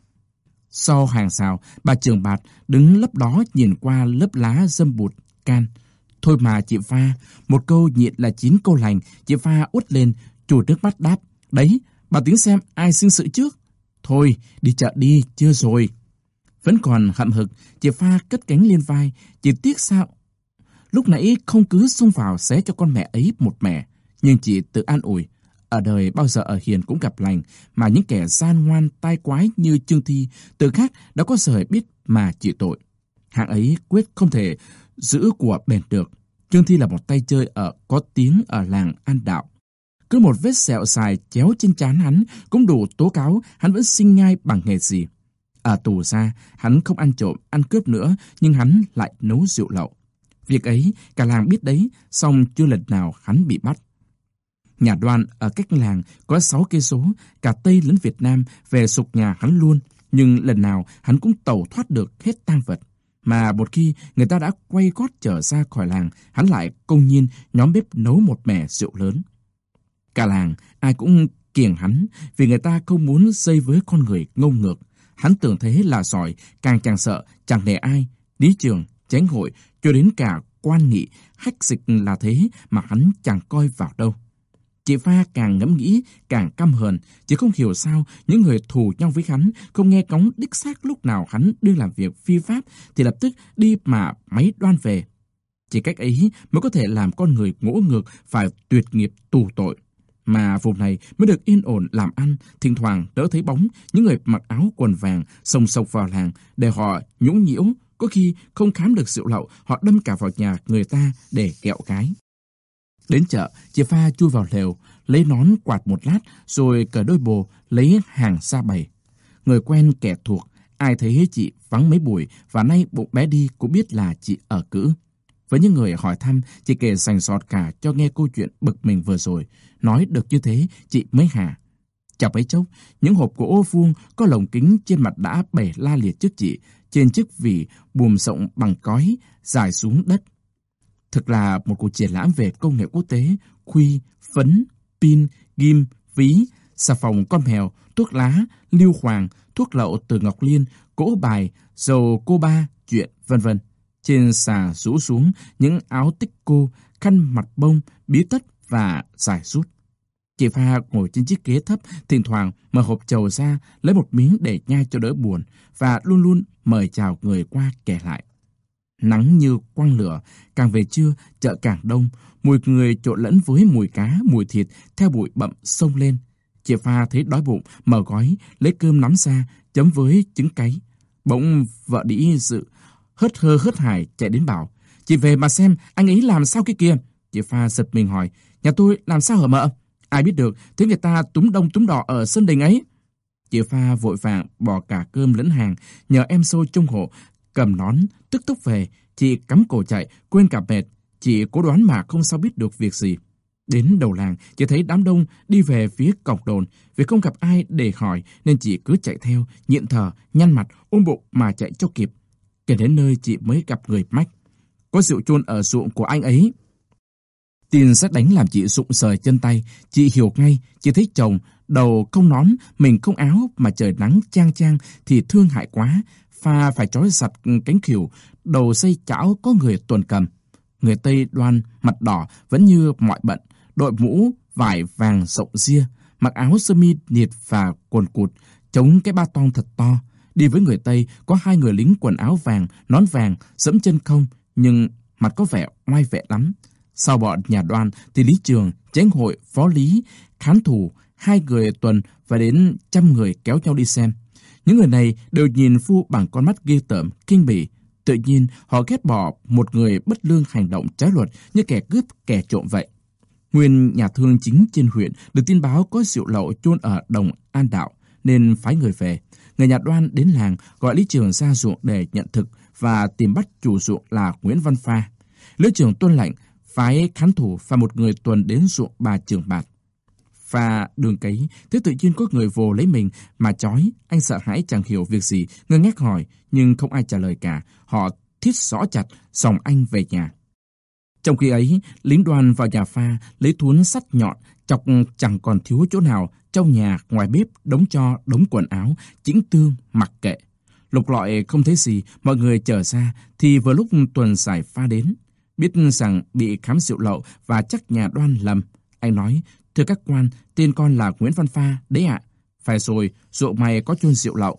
Sau hàng rào, bà Trường Bạt đứng lấp đó nhìn qua lớp lá dâm bụt, can. Thôi mà chị Pha, một câu nhịn là chín câu lành, chị Pha uất lên, chùi nước mắt đáp. Đấy, bà tính xem ai xưng sự trước. Thôi, đi chợ đi, chưa rồi. Vẫn còn hậm hực, chị Pha cất cánh lên vai, chỉ tiếc sao lúc nãy không cứ xông vào xé cho con mẹ ấy một mẻ. Nhưng chị tự an ủi, ở đời bao giờ ở hiền cũng gặp lành, mà những kẻ gian ngoan tai quái như Trương Thi tự khác đã có thời biết mà chịu tội. Hạng ấy quyết không thể giữ của bền được. Trương Thi là một tay chơi ở có tiếng ở làng An Đạo. Cứ một vết sẹo xài chéo trên trán hắn cũng đủ tố cáo hắn vẫn sinh nhai bằng nghề gì. Ở tù ra, hắn không ăn trộm, ăn cướp nữa, nhưng hắn lại nấu rượu lậu. Việc ấy, cả làng biết đấy, song chưa lần nào hắn bị bắt. Nhà Đoan ở cách làng có sáu cây số, cả Tây lẫn Việt Nam về sục nhà hắn luôn, nhưng lần nào hắn cũng tẩu thoát được hết tang vật. Mà một khi người ta đã quay gót trở ra khỏi làng, hắn lại công nhiên nhóm bếp nấu một mẻ rượu lớn. Cả làng ai cũng kiêng hắn vì người ta không muốn dây với con người ngông ngược. Hắn tưởng thế là giỏi, càng chẳng sợ, chẳng nể ai. Lý trường, chánh hội, cho đến cả quan nghị, hách dịch là thế mà hắn chẳng coi vào đâu. Chị Pha càng ngẫm nghĩ, càng căm hờn, chỉ không hiểu sao những người thù nhau với hắn không nghe cóng đích xác lúc nào hắn đưa làm việc phi pháp thì lập tức đi mà máy Đoan về. Chỉ cách ấy mới có thể làm con người ngỗ ngược phải tuyệt nghiệp tù tội. Mà vùng này mới được yên ổn làm ăn, thỉnh thoảng đỡ thấy bóng những người mặc áo quần vàng xông xộc vào làng để họ nhũng nhiễu, có khi không khám được rượu lậu, họ đâm cả vào nhà người ta để kẹo gái. Đến chợ, chị Pha chui vào lều, lấy nón quạt một lát, rồi cởi đôi bồ, lấy hàng ra bày. Người quen kẻ thuộc, ai thấy chị vắng mấy buổi và nay bụng bé đi cũng biết là chị ở cữ. Với những người hỏi thăm, chị kể sành sọt cả cho nghe câu chuyện bực mình vừa rồi. Nói được như thế, chị mới hả. Chọc ấy chốc, những hộp gỗ vuông có lồng kính trên mặt đã bể la liệt trước chị, trên chiếc vỉ buồm rộng bằng cói, dài xuống đất. Thực là một cuộc triển lãm về công nghệ quốc tế, khuy, phấn, pin, ghim, ví, xà phòng con mèo, thuốc lá, lưu hoàng, thuốc lậu từ Ngọc Liên, cỗ bài, dầu cô ba, chuyện, vân vân. Trên xà rũ xuống những áo tích cô, khăn mặt bông, bí tất và giải rút. Chị Pha ngồi trên chiếc ghế thấp, thỉnh thoảng mở hộp trầu ra, lấy một miếng để nhai cho đỡ buồn, và luôn luôn mời chào người qua kể lại. Nắng như quăng lửa, càng về trưa, chợ càng đông, mùi người trộn lẫn với mùi cá, mùi thịt, theo bụi bặm xông lên. Chị Pha thấy đói bụng, mở gói, lấy cơm nắm ra, chấm với trứng cáy. Bỗng vợ đĩ dự, hớt hơ hớt hải chạy đến bảo, chị về mà xem, anh ấy làm sao cái kia. Chị Pha giật mình hỏi, nhà tôi làm sao hả mợ? Ai biết được, thế người ta túm đông túm đỏ ở sân đình ấy. Chị Pha vội vàng bỏ cả cơm lẫn hàng, nhờ em xôi trông hộ, cầm nón, tức tốc về. Chị cắm cổ chạy, quên cả mệt. Chị cố đoán mà không sao biết được việc gì. Đến đầu làng, chị thấy đám đông đi về phía cổng đồn. Vì không gặp ai để hỏi nên chị cứ chạy theo, nhịn thở, nhăn mặt, ôm bụng mà chạy cho kịp. Kể đến nơi chị mới gặp người mách. Có rượu chôn ở ruộng của anh ấy. Tin sét đánh làm chị rụng rời chân tay. Chị hiểu ngay, chị thấy chồng, đầu không nón, mình không áo mà trời nắng chang chang thì thương hại quá. Pha phải trói giặt cánh khỉu, đầu dây chảo có người tuần cầm. Người Tây Đoan, mặt đỏ, vẫn như mọi bận, đội mũ, vải vàng rộng ria, mặc áo sơ mi nịt và quần cụt, chống cái ba tong thật to. Đi với người Tây có hai người lính quần áo vàng, nón vàng, dẫm chân không, nhưng mặt có vẻ oai vệ lắm. Sau bọn nhà Đoan thì Lý Trường, chánh hội, phó lý, khán thủ, hai người tuần và đến trăm người kéo nhau đi xem. Những người này đều nhìn Phu bằng con mắt ghê tởm, kinh bỉ. Tự nhiên họ ghét bỏ một người bất lương hành động trái luật như kẻ cướp, kẻ trộm vậy. Nguyên nhà thương chính trên huyện được tin báo có rượu lậu chôn ở đồng An Đạo nên phái người về. Người nhà Đoan đến làng gọi Lý Trường ra ruộng để nhận thực và tìm bắt chủ ruộng là Nguyễn Văn Pha. Lý Trường tuân lệnh phái khán thủ và một người tuần đến ruộng bà Trường Bạt. pha đường cấy, thế tự nhiên có người vồ lấy mình mà trói. Anh sợ hãi chẳng hiểu việc gì, ngơ ngác hỏi, nhưng không ai trả lời cả. Họ thít xỏ chặt, xòng anh về nhà. Trong khi ấy, lính Đoan vào nhà pha, lấy thuốn sắt nhọn, chọc chẳng còn thiếu chỗ nào, trong nhà, ngoài bếp, đống tro, đống quần áo, chĩnh tương, mặc kệ. Lục lọi không thấy gì, mọi người trở ra, thì vừa lúc tuần giải pha đến. Biết rằng bị khám rượu lậu và chắc nhà Đoan lầm. Anh nói, thưa các quan, tên con là Nguyễn Văn Pha, đấy ạ. Phải rồi, rượu mày có chôn rượu lậu.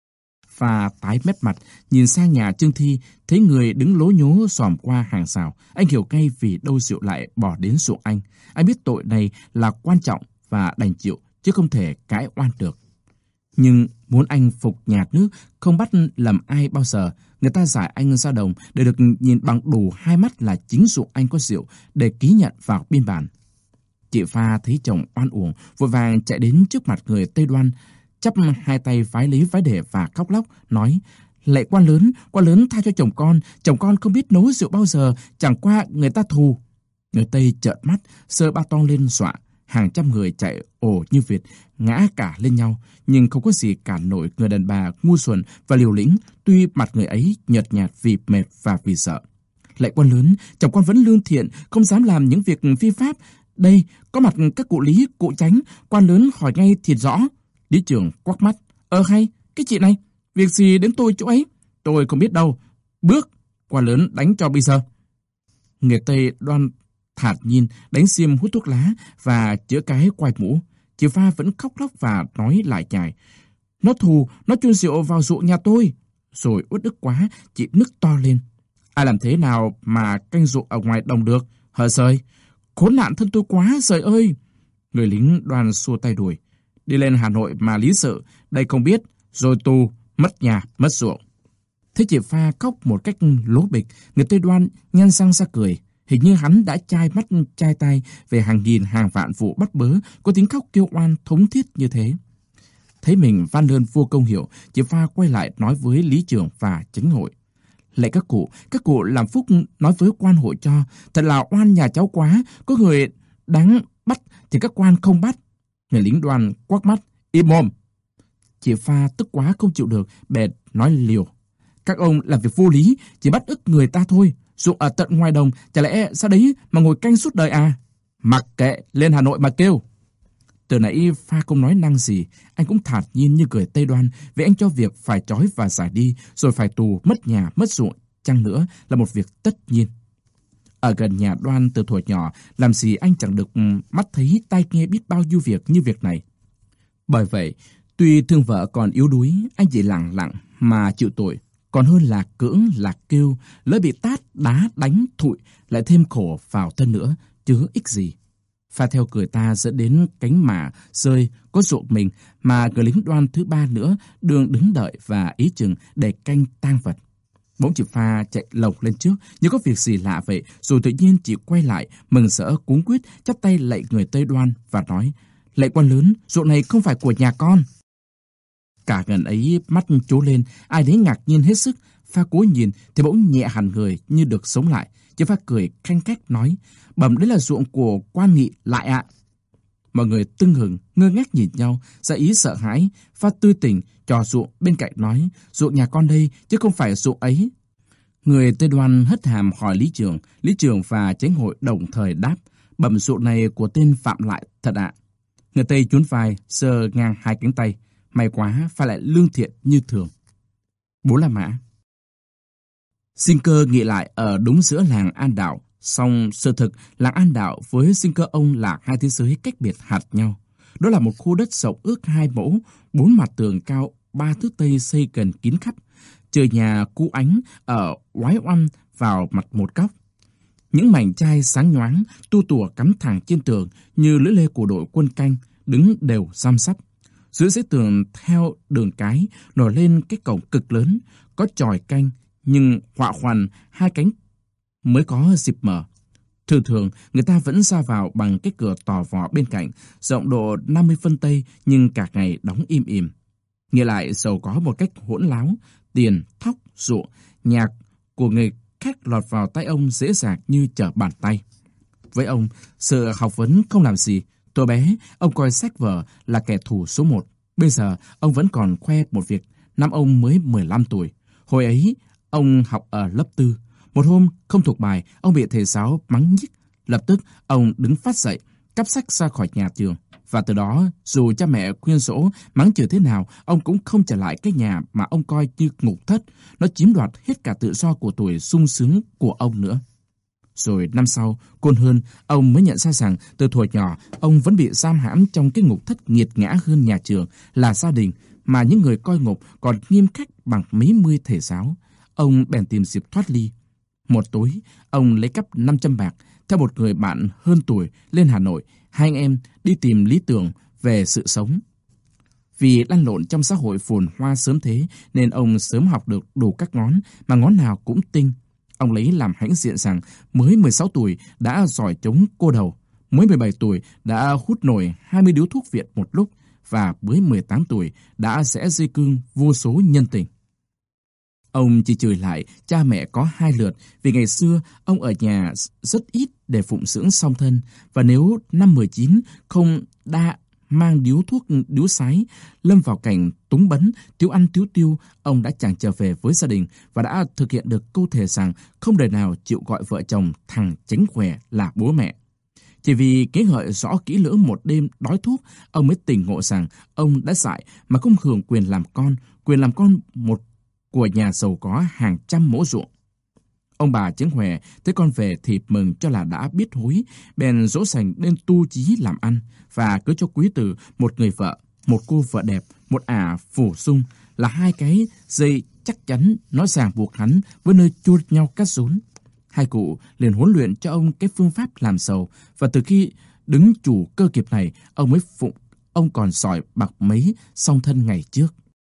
Pha tái mét mặt, nhìn sang nhà Trương Thi, thấy người đứng lố nhố xòm qua hàng rào. Anh hiểu ngay vì đâu rượu lại bỏ đến ruộng anh. Anh biết tội này là quan trọng và đành chịu, chứ không thể cãi oan được. Nhưng muốn anh phục nhà nước, không bắt lầm ai bao giờ. Người ta giải anh ra đồng để được nhìn bằng đủ hai mắt là chính ruộng anh có rượu để ký nhận vào biên bản. Chị Pha thấy chồng oan uổng, vội vàng chạy đến trước mặt người Tây Đoan, chắp hai tay vái lấy vái để và khóc lóc, nói, lạy quan lớn, quan lớn tha cho chồng con, chồng con không biết nấu rượu bao giờ, chẳng qua người ta thù. Người Tây trợn mắt, sơ ba tong lên dọa, hàng trăm người chạy ồ như vịt, ngã cả lên nhau, nhưng không có gì cản nổi người đàn bà ngu xuẩn và liều lĩnh, tuy mặt người ấy nhợt nhạt vì mệt và vì sợ. Lạy quan lớn, chồng con vẫn lương thiện, không dám làm những việc phi pháp. Đây, có mặt các cụ Lý, cụ Chánh, quan lớn hỏi ngay thiệt rõ. Lý trưởng quắc mắt, ơ hay, cái chị này, việc gì đến tôi chỗ ấy? Tôi không biết đâu. Bước, quan lớn đánh cho bây giờ. Người Tây Đoan thản nhiên đánh xiêm hút thuốc lá và chữa cái quai mũ. Chị Pha vẫn khóc lóc và nói lại nhải. Nó thù, nó chôn rượu vào ruộng nhà tôi. Rồi uất ức quá, chị nức to lên. Ai làm thế nào mà canh ruộng ở ngoài đồng được? Hờ sời, khốn nạn thân tôi quá, sời ơi. Người lính Đoan xua tay đuổi. Đi lên Hà Nội mà lý sự, đây không biết, rồi tù, mất nhà, mất ruộng. Thế chị Pha khóc một cách lố bịch, người Tây Đoan nhăn răng ra cười. Hình như hắn đã chai mắt chai tay về hàng nghìn hàng vạn vụ bắt bớ, có tiếng khóc kêu oan thống thiết như thế. Thấy mình van lơn vô công hiệu, chị Pha quay lại nói với lý trưởng và chánh hội. Lạy các cụ, các cụ làm phúc nói với quan hội cho, thật là oan nhà cháu quá, có người đáng bắt thì các quan không bắt. Người lính Đoan quắc mắt, im mồm. Chị Pha tức quá không chịu được, bèn nói liều. Các ông làm việc vô lý, chỉ bắt ức người ta thôi. Ruộng ở tận ngoài đồng, chả lẽ sao đấy mà ngồi canh suốt đời à? Mặc kệ, lên Hà Nội mà kêu. Từ nãy Pha không nói năng gì, anh cũng thản nhiên như người Tây Đoan, vì anh cho việc phải trói và giải đi, rồi phải tù, mất nhà, mất ruộng, chăng nữa là một việc tất nhiên. Ở gần nhà Đoan từ thuở nhỏ, làm gì anh chẳng được mắt thấy tai nghe biết bao nhiêu việc như việc này. Bởi vậy, tuy thương vợ còn yếu đuối, anh chỉ lặng lặng mà chịu tội, còn hơn là cưỡng là kêu, lỡ bị tát, đá, đánh, thụi, lại thêm khổ vào thân nữa, chứ ích gì. Pha theo người ta dẫn đến cánh mả rơi có ruộng mình, mà người lính Đoan thứ ba nữa đường đứng đợi và ý chừng để canh tang vật. Bỗng chị Pha chạy lộc lên trước như có việc gì lạ vậy, rồi tự nhiên chị quay lại mừng rỡ cuống quýt chắp tay lạy người Tây Đoan và nói: lạy quan lớn, ruộng này không phải của nhà con. Cả gần ấy mắt trố lên, ai đấy ngạc nhiên hết sức. Pha cố nhìn thì bỗng nhẹ hẳn người như được sống lại. Chị Pha cười khanh khách nói: bẩm đấy là ruộng của quan nghị lại ạ. Mọi người tưng hừng ngơ ngác nhìn nhau, ra ý sợ hãi. Pha tươi tỉnh trò ruộng bên cạnh nói: ruộng nhà con đây chứ không phải ruộng ấy. Người Tây Đoan hất hàm hỏi lý trưởng. Lý trưởng và chánh hội đồng thời đáp: bẩm ruộng này của tên Phạm Lại thật ạ. Người Tây nhún vai, giơ ngang hai cánh tay. May quá, Pha lại lương thiện như thường. Bố La Mã. Sinh cơ nghị lại ở đúng giữa làng An Đạo, song sự thực làng An Đạo với sinh cơ ông là hai thế giới cách biệt hạt nhau. Đó là một khu đất rộng ước hai mẫu, bốn mặt tường cao ba thước tây xây gần kín khắp. Trời nhà cú ánh ở oái oăm vào mặt một góc. Những mảnh chai sáng nhoáng tu tủa cắm thẳng trên tường như lưỡi lê của đội quân canh đứng đều răm sắp. Giữa dãy tường theo đường cái nổi lên cái cổng cực lớn, có chòi canh nhưng họa hoằn hai cánh mới có dịp mở. Thường thường người ta vẫn ra vào bằng cái cửa tò vò bên cạnh, rộng độ năm mươi phân tây nhưng cả ngày đóng im ỉm. Nghĩa lại giàu có một cách hỗn láo, tiền, thóc, ruộng, nhạc của người khác lọt vào tay ông dễ dàng như trở bàn tay. Với ông, sự học vấn không làm gì, Tuổi bé, ông coi sách vở là kẻ thù số một. Bây giờ, ông vẫn còn khoe một việc. Năm ông mới mười lăm tuổi. Hồi ấy, ông học ở lớp tư. Một hôm, không thuộc bài, ông bị thầy giáo mắng nhức. Lập tức, ông đứng phát dậy, cắp sách ra khỏi nhà trường. Và từ đó, dù cha mẹ khuyên dỗ, mắng chửi thế nào, ông cũng không trở lại cái nhà mà ông coi như ngục thất. Nó chiếm đoạt hết cả tự do của tuổi sung sướng của ông nữa. Rồi năm sau, khôn hơn, ông mới nhận ra rằng từ thuở nhỏ, ông vẫn bị giam hãm trong cái ngục thất nghiệt ngã hơn nhà trường là gia đình, mà những người coi ngục còn nghiêm khắc bằng mấy mươi thầy giáo. Ông bèn tìm dịp thoát ly. Một tối, ông lấy cắp năm trăm bạc, theo một người bạn hơn tuổi lên Hà Nội. Hai anh em đi tìm lý tưởng về sự sống. Vì lăn lộn trong xã hội phồn hoa sớm thế, nên ông sớm học được đủ các ngón, mà ngón nào cũng tinh. Ông lấy làm hãnh diện rằng mới mười sáu tuổi đã giỏi chống cô đầu, mới mười bảy tuổi đã hút nổi hai mươi điếu thuốc viện một lúc, và mới mười tám tuổi đã sẽ dây cương vô số nhân tình. Ông chỉ chửi lại cha mẹ có hai lượt vì ngày xưa ông ở nhà rất ít để phụng dưỡng song thân, và nếu năm mười chín không đa mang điếu thuốc điếu sái, lâm vào cảnh túng bấn, thiếu ăn thiếu tiêu, ông đã chẳng trở về với gia đình và đã thực hiện được câu thề rằng không đời nào chịu gọi vợ chồng thằng Chánh Khỏe là bố mẹ. Chỉ vì kế ngợi rõ kỹ lưỡng một đêm đói thuốc, ông mới tỉnh ngộ rằng ông đã dại mà không hưởng quyền làm con, quyền làm con một của nhà giàu có hàng trăm mẫu ruộng. Ông bà Chánh Khỏe thấy con về thì mừng cho là đã biết hối, bèn dỗ dành nên tu chí làm ăn và cưới cho quý tử một người vợ, một cô vợ đẹp, một ả phổ sung, là hai cái dây chắc chắn nó ràng buộc hắn với nơi chua nhau cắt rốn. Hai cụ liền huấn luyện cho ông cái phương pháp làm giàu, và từ khi đứng chủ cơ nghiệp này, ông mới phụng ông còn giỏi bạc mấy song thân ngày trước.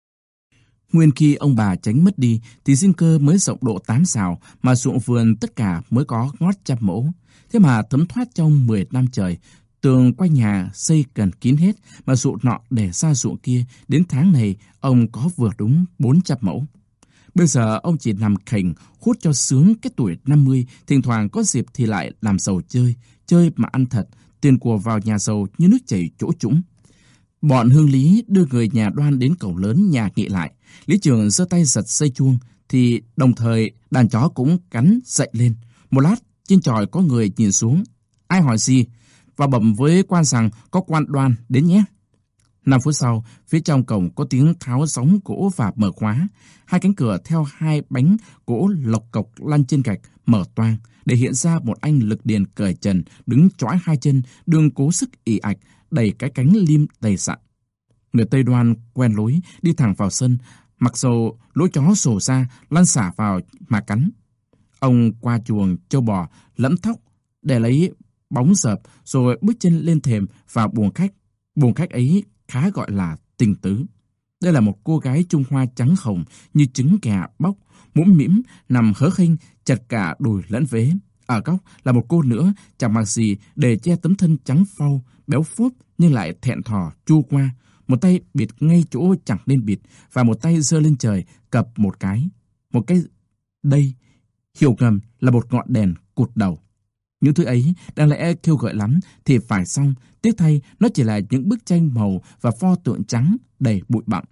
Nguyên khi ông bà Chánh mất đi thì dinh cơ mới rộng độ tám sào, mà ruộng vườn tất cả mới có ngót trăm mẫu. Thế mà thấm thoát trong mười năm trời, tường quanh nhà xây gần kín hết, mà ruộng nọ để ra ruộng kia, đến tháng này ông có vừa đúng bốn trăm mẫu. Bây giờ ông chỉ nằm khỉnh hút cho sướng cái tuổi năm mươi, thỉnh thoảng có dịp thì lại làm giàu chơi, chơi mà ăn thật, tiền của vào nhà giàu như nước chảy chỗ trũng. Bọn hương lý đưa người nhà Đoan đến cổng lớn nhà nghị lại. Lý Trường giơ tay giật dây chuông, thì đồng thời đàn chó cũng cắn dậy lên. Một lát, trên chòi có người nhìn xuống. Ai hỏi gì? Và bẩm với quan rằng có quan Đoan đến nhé. Năm phút sau, phía trong cổng có tiếng tháo gióng gỗ và mở khóa. Hai cánh cửa theo hai bánh gỗ lộc cộc lăn trên gạch mở toang, để hiện ra một anh lực điền cởi trần, đứng chói hai chân, đường cố sức ì ạch, đẩy cái cánh lim đầy sặn. Người Tây Đoan quen lối, đi thẳng vào sân, mặc dầu lỗ chó sổ ra, lăn xả vào mà cắn. Ông qua chuồng trâu bò, lẫm thóc, để lấy bóng dợp, rồi bước chân lên thềm vào buồng khách. Buồng khách ấy khá gọi là Tình Tứ. Đây là một cô gái Trung Hoa trắng hồng như trứng gà bóc, mũm mĩm, nằm hớ khênh, chật cả đùi lẫn vế. Ở góc là một cô nữa, chẳng mặc gì để che tấm thân trắng phau, béo phốt nhưng lại thẹn thò, chua qua. Một tay bịt ngay chỗ chẳng nên bịt, và một tay giơ lên trời, cập một cái. Một cái đây, hiểu ngầm là một ngọn đèn cụt đầu. Những thứ ấy đáng lẽ kêu gợi lắm thì phải xong, tiếc thay nó chỉ là những bức tranh màu và pho tượng trắng đầy bụi bặm.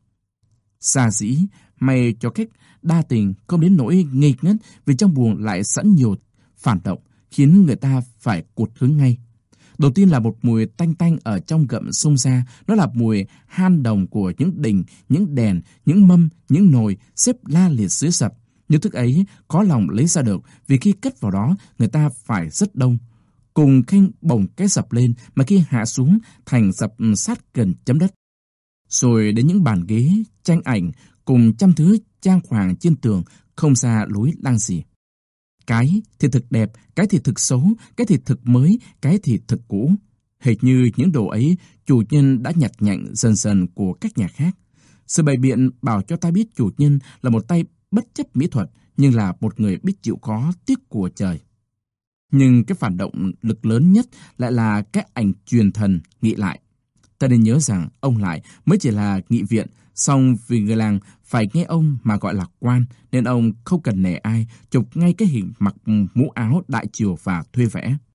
Xa dĩ, may cho cách đa tình không đến nỗi ngây ngất, vì trong buồng lại sẵn nhiều phản động, khiến người ta phải cụt hứng ngay. Đầu tiên là một mùi tanh tanh ở trong gậm xông ra, đó là mùi han đồng của những đình, những đèn, những mâm, những nồi xếp la liệt dưới sập. Những thức ấy khó lòng lấy ra được, vì khi cất vào đó người ta phải rất đông. Cùng khênh bồng cái sập lên, mà khi hạ xuống thành sập sát gần chấm đất. Rồi đến những bàn ghế, tranh ảnh cùng trăm thứ trang hoàng trên tường, không ra lối lang gì. Cái thì thực đẹp, cái thì thực xấu, cái thì thực mới, cái thì thực cũ. Hệt như những đồ ấy, chủ nhân đã nhặt nhạnh dần dần của các nhà khác. Sự bày biện bảo cho ta biết chủ nhân là một tay bất chấp mỹ thuật, nhưng là một người biết chịu khó tiếc của trời. Nhưng cái phản động lực lớn nhất lại là cái ảnh truyền thần nghị lại. Ta nên nhớ rằng ông Lại mới chỉ là nghị viện, song vì người làng phải nghe ông mà gọi là quan, nên ông không cần nể ai, chụp ngay cái hình mặc mũ áo đại triều và thuê vẽ.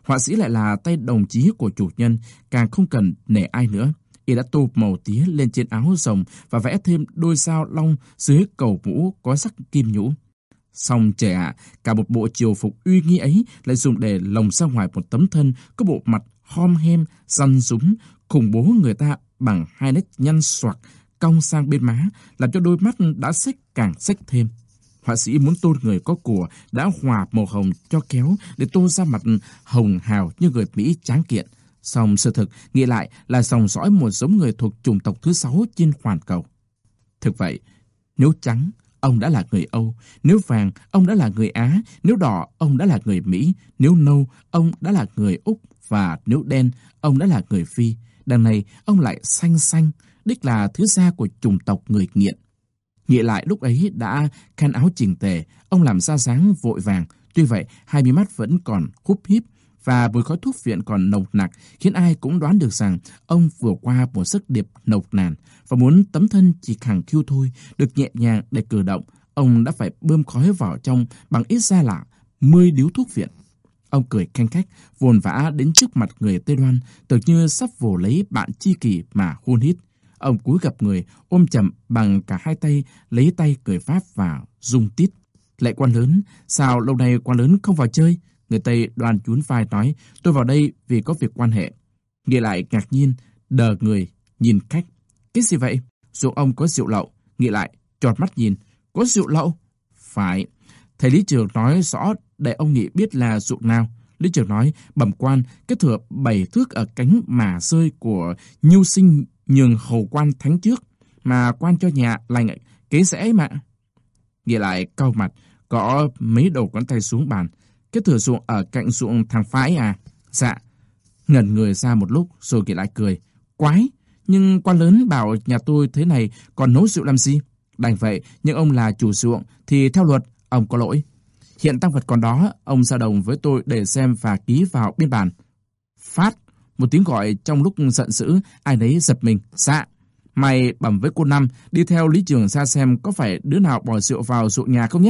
Họa sĩ lại là tay đồng chí của chủ nhân, càng không cần nể ai nữa. Y đã tô màu tía lên trên áo rồng và vẽ thêm đôi sao long dưới cầu mũ có sắc kim nhũ. Xong trời ạ, cả một bộ triều phục uy nghi ấy lại dùng để lồng ra ngoài một tấm thân có bộ mặt hom hem, răn rúng, khủng bố người ta bằng hai nét nhăn xoạc cong sang bên má, làm cho đôi mắt đã xếch càng xếch thêm. Họa sĩ muốn tôn người có của đã hòa màu hồng cho kéo để tô ra mặt hồng hào như người Mỹ tráng kiện. Song sự thực nghĩ lại là dòng dõi một giống người thuộc chủng tộc thứ sáu trên hoàn cầu. Thực vậy, nếu trắng, ông đã là người Âu; nếu vàng, ông đã là người Á; nếu đỏ, ông đã là người Mỹ; nếu nâu, ông đã là người Úc; và nếu đen, ông đã là người Phi. Đằng này, ông lại xanh xanh, đích là thứ da của chủng tộc người nghiện. Nghĩ lại lúc ấy đã khăn áo chỉnh tề, ông làm ra dáng vội vàng. Tuy vậy, hai mí mắt vẫn còn húp híp, và mùi khói thuốc viện còn nồng nặc, khiến ai cũng đoán được rằng ông vừa qua một giấc điệp nộc nàn, và muốn tấm thân chỉ khẳng khiu thôi, được nhẹ nhàng để cử động, ông đã phải bơm khói vào trong bằng ít ra là mươi điếu thuốc viện. Ông cười khanh khách, vồn vã đến trước mặt người Tây Đoan, tưởng như sắp vồ lấy bạn tri kỷ mà hôn hít. Ông cúi gập người, ôm chầm bằng cả hai tay, lấy tay cười Pháp và rung tít. Lạy quan lớn, sao lâu nay quan lớn không vào chơi? Người Tây Đoan nhún vai nói, tôi vào đây vì có việc quan hệ. Nghĩ lại ngạc nhiên, đờ người, nhìn khách. Cái gì vậy? Ruộng ông có rượu lậu. Nghĩ lại, trọt mắt nhìn, có rượu lậu? Phải. Thầy lý trưởng nói rõ để ông Nghị biết là ruộng nào. Lý trưởng nói, bẩm quan, cái thửa bảy thước ở cánh mà rơi của Nhu Sinh nhường hầu quan thánh trước, mà quan cho nhà lành kế rẽ mà. Nghĩ lại cau mặt, gõ mấy đầu ngón tay xuống bàn. Cái thửa ruộng ở cạnh ruộng thằng Phái à? Dạ. Ngẩn người ra một lúc rồi Nghĩ lại cười. Quái, nhưng quan lớn bảo nhà tôi thế này còn nấu rượu làm gì? Đành vậy, nhưng ông là chủ ruộng thì theo luật ông có lỗi. Hiện tăng vật còn đó, ông ra đồng với tôi để xem và ký vào biên bản. Phát, một tiếng gọi trong lúc giận dữ, ai nấy giật mình. Dạ. Mày bẩm với cô Năm, đi theo lý trưởng ra xem có phải đứa nào bỏ rượu vào ruộng nhà không nhé.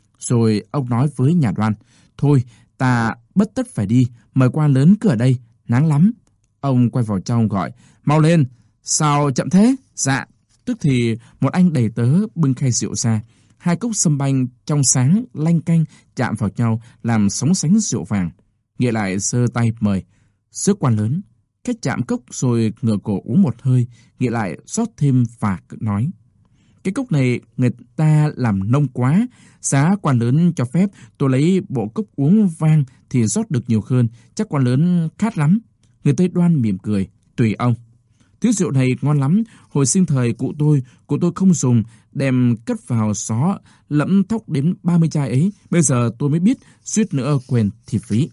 Rồi ông nói với nhà Đoan, thôi, ta bất tất phải đi, mời quan lớn cứ ở đây, nắng lắm. Ông quay vào trong gọi, mau lên, sao chậm thế? Dạ. Tức thì một anh đầy tớ bưng khay rượu ra, hai cốc sâm banh trong sáng lanh canh chạm vào nhau làm sóng sánh rượu vàng. Nghĩa lại giơ tay mời. Sức quan lớn, cách chạm cốc rồi ngửa cổ uống một hơi, Nghĩa lại rót thêm và nói. Cái cốc này người ta làm nông quá, giá quan lớn cho phép tôi lấy bộ cốc uống vang thì rót được nhiều hơn, chắc quan lớn khát lắm. Người Tây Đoan mỉm cười, tùy ông. Thứ rượu này ngon lắm, hồi sinh thời cụ tôi, cụ tôi không dùng, đem cất vào xó, lẫm thóc đến ba mươi chai ấy, bây giờ tôi mới biết, suýt nữa quên thì phí.